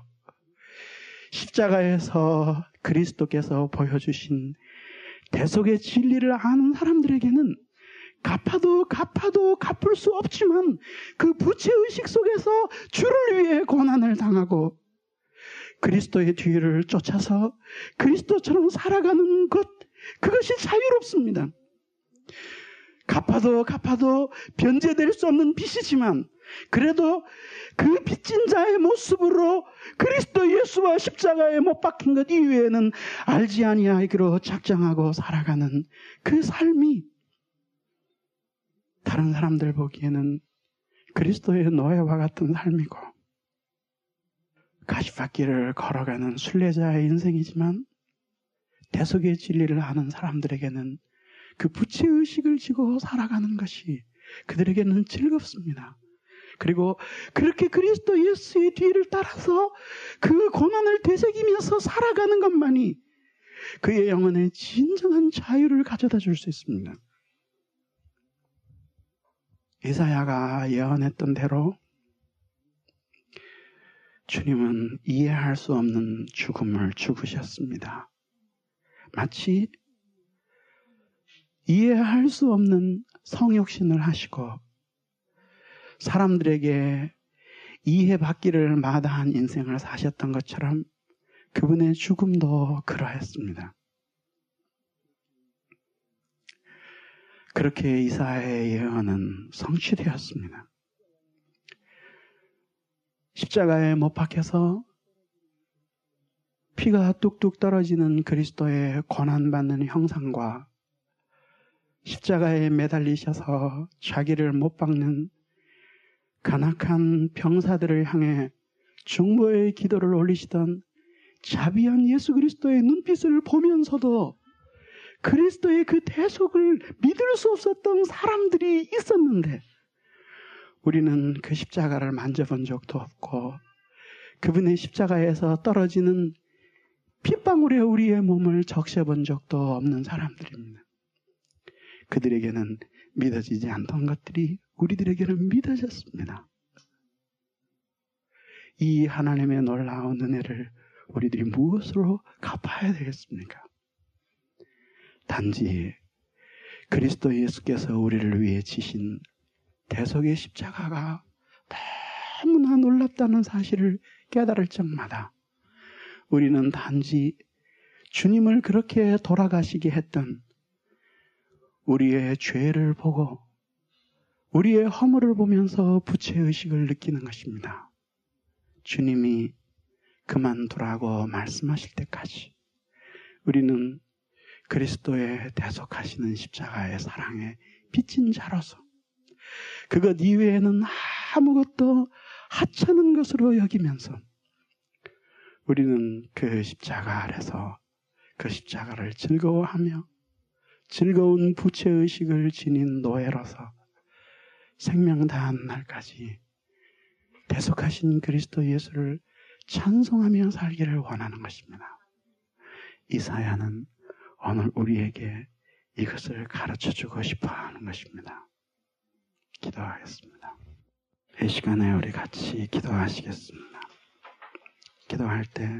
십자가에서 그리스도께서 보여주신 대속의 진리를 아는 사람들에게는 갚아도 갚아도 갚을 수 없지만 그 부채의식 속에서 주를 위해 고난을 당하고 그리스도의 뒤를 쫓아서 그리스도처럼 살아가는 것, 그것이 자유롭습니다. 갚아도 갚아도 변제될 수 없는 빚이지만 그래도 그 빚진 자의 모습으로 그리스도 예수와 십자가에 못 박힌 것 이외에는 알지 아니하기로 작정하고 살아가는 그 삶이 다른 사람들 보기에는 그리스도의 노예와 같은 삶이고 가시밭길을 걸어가는 순례자의 인생이지만 대속의 진리를 아는 사람들에게는 그 부채의식을 지고 살아가는 것이 그들에게는 즐겁습니다. 그리고 그렇게 그리스도 예수의 뒤를 따라서 그 고난을 되새기면서 살아가는 것만이 그의 영혼에 진정한 자유를 가져다 줄 수 있습니다. 이사야가 예언했던 대로 주님은 이해할 수 없는 죽음을 죽으셨습니다. 마치 이해할 수 없는 성육신을 하시고 사람들에게 이해받기를 마다한 인생을 사셨던 것처럼 그분의 죽음도 그러했습니다. 그렇게 이사야의 예언은 성취되었습니다. 십자가에 못 박혀서 피가 뚝뚝 떨어지는 그리스도의 고난받는 형상과 십자가에 매달리셔서 자기를 못 박는 간악한 병사들을 향해 중보의 기도를 올리시던 자비한 예수 그리스도의 눈빛을 보면서도 그리스도의 그 대속을 믿을 수 없었던 사람들이 있었는데 우리는 그 십자가를 만져본 적도 없고 그분의 십자가에서 떨어지는 핏방울에 우리의 몸을 적셔본 적도 없는 사람들입니다. 그들에게는 믿어지지 않던 것들이 우리들에게는 믿어졌습니다. 이 하나님의 놀라운 은혜를 우리들이 무엇으로 갚아야 되겠습니까? 단지 그리스도 예수께서 우리를 위해 지신 대속의 십자가가 너무나 놀랍다는 사실을 깨달을 적마다 우리는 단지 주님을 그렇게 돌아가시게 했던 우리의 죄를 보고 우리의 허물을 보면서 부채의식을 느끼는 것입니다. 주님이 그만두라고 말씀하실 때까지 우리는 그리스도의 대속하시는 십자가의 사랑에 빚진 자로서 그것 이외에는 아무것도 하찮은 것으로 여기면서 우리는 그 십자가 아래서 그 십자가를 즐거워하며 즐거운 부채의식을 지닌 노예로서 생명 다한 날까지 대속하신 그리스도 예수를 찬송하며 살기를 원하는 것입니다. 이사야는 오늘 우리에게 이것을 가르쳐주고 싶어 하는 것입니다. 기도하겠습니다. 이 시간에 우리 같이 기도하시겠습니다. 기도할 때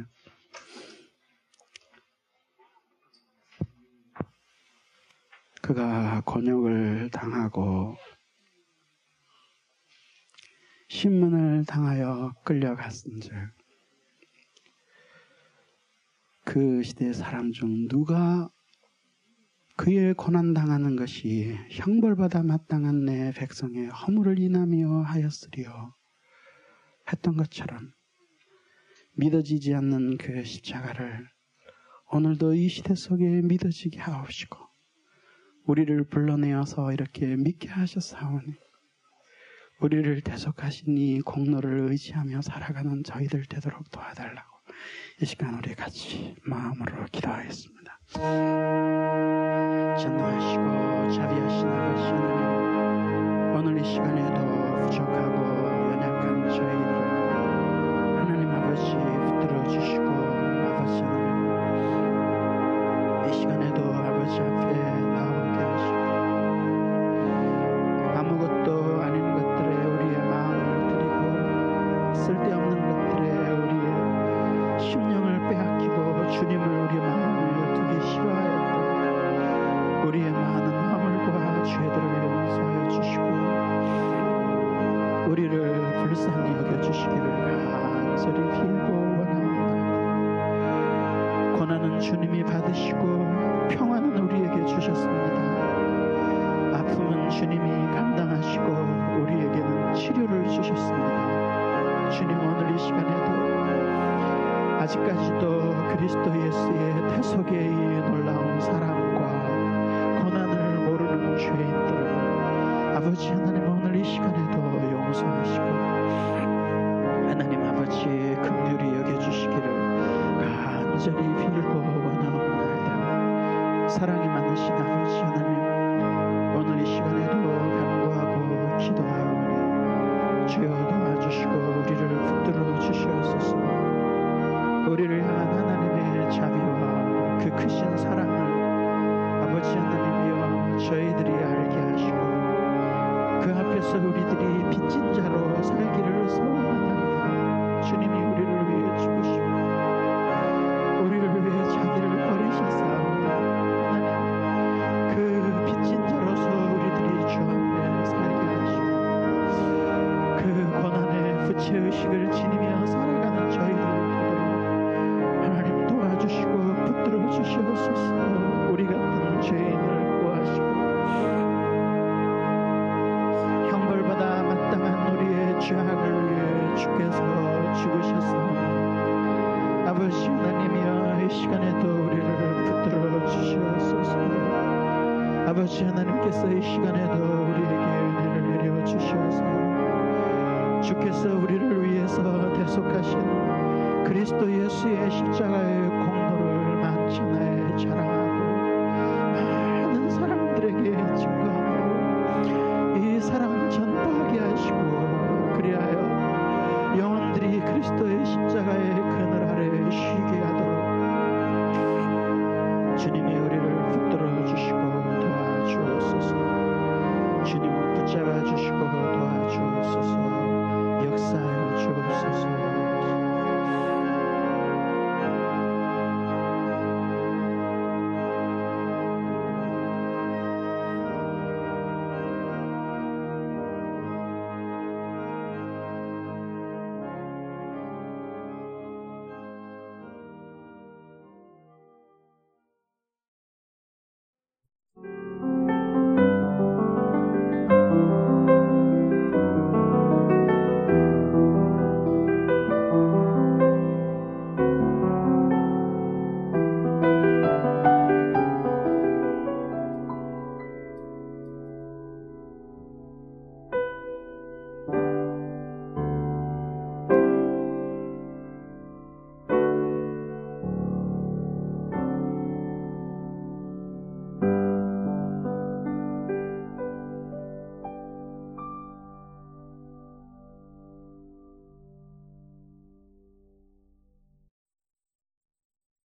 그가 곤욕을 당하고 신문을 당하여 끌려갔은즉 그 그 시대의 사람 중 누가 그의 고난당하는 것이 형벌받아 마땅한 내 백성의 허물을 인하며 하였으리요 했던 것처럼 믿어지지 않는 그 십자가를 오늘도 이 시대 속에 믿어지게 하옵시고 우리를 불러내어서 이렇게 믿게 하셨사오니 우리를 대속하신 이 공로를 의지하며 살아가는 저희들 되도록 도와달라고 이 시간 우리 같이 마음으로 기도하겠습니다. 전능하시고 자비하신 아버지 하나님, 오늘 이 시간에도 부족하고 연약한 저희들 하나님 아버지 붙들어 주시고 아버지 하나님 이 시간에도 아버지 앞에 나오게 하시고 아무것도 아닌 것들에 우리의 마음을 드리고 쓸데없는 것들에 우리의 심령을 빼앗기고 주님을 우리 마음에 두기 싫어하였던 우리의 많은 허물과 죄들을 용서하여 주시고 우리를 불쌍히 여겨주시기를 간절히 빌고 원하옵나이다. 고난은 주님이 받으시고 평안은 우리에게 주셨습니다. 아픔은 주님이 감당하시고 우리에게는 치료를 주셨습니다. 주님 오늘 이 시간에도 아직까지도 그리스도 예수의 대속의 이 놀라운 사랑과 고난을 모르는 죄인들을 아버지 하나님 오늘 이 시간에도 용서하시고 하나님 아버지 긍휼히 여겨주시기를 간절히 빌고 원하옵나이다. 사랑이 많으신 아버지 하나님 오늘 이 시간에도 간구하고 기도하오니 주여 도와주시고 우리를 붙들어 주시옵소서. 우리를 향한 하나님의 자비와 그 크신 사랑을 아버지 하나님이여 저희들이 알게 하시고 그 앞에서 우리들이 빚진 자로 살기를 소원하나이다. 주님이 우리를 위해 죽으시고 우리를 위해 자기를 버리셨사오니 하나님 그 빚진 자로서 우리들이 주 앞에 살게 하시고 그 고난의 부채의식을 지니며 살아가는 저희들 하나님 도와주시고 붙들어 주시옵소서. 우리 같은 죄인을 구하시고 형벌받아 마땅한 우리의 죄악을 위해 주께서 죽으셨사오니 아버지 하나님이여 이 시간에도 우리를 붙들어 주시옵소서. 아버지 하나님께서 이 시간에도 우리에게 은혜를 내려 주셔서 주께서 우리를 위해서 대속하신 그리스도 예수의 십자가의 공로를 만찬하여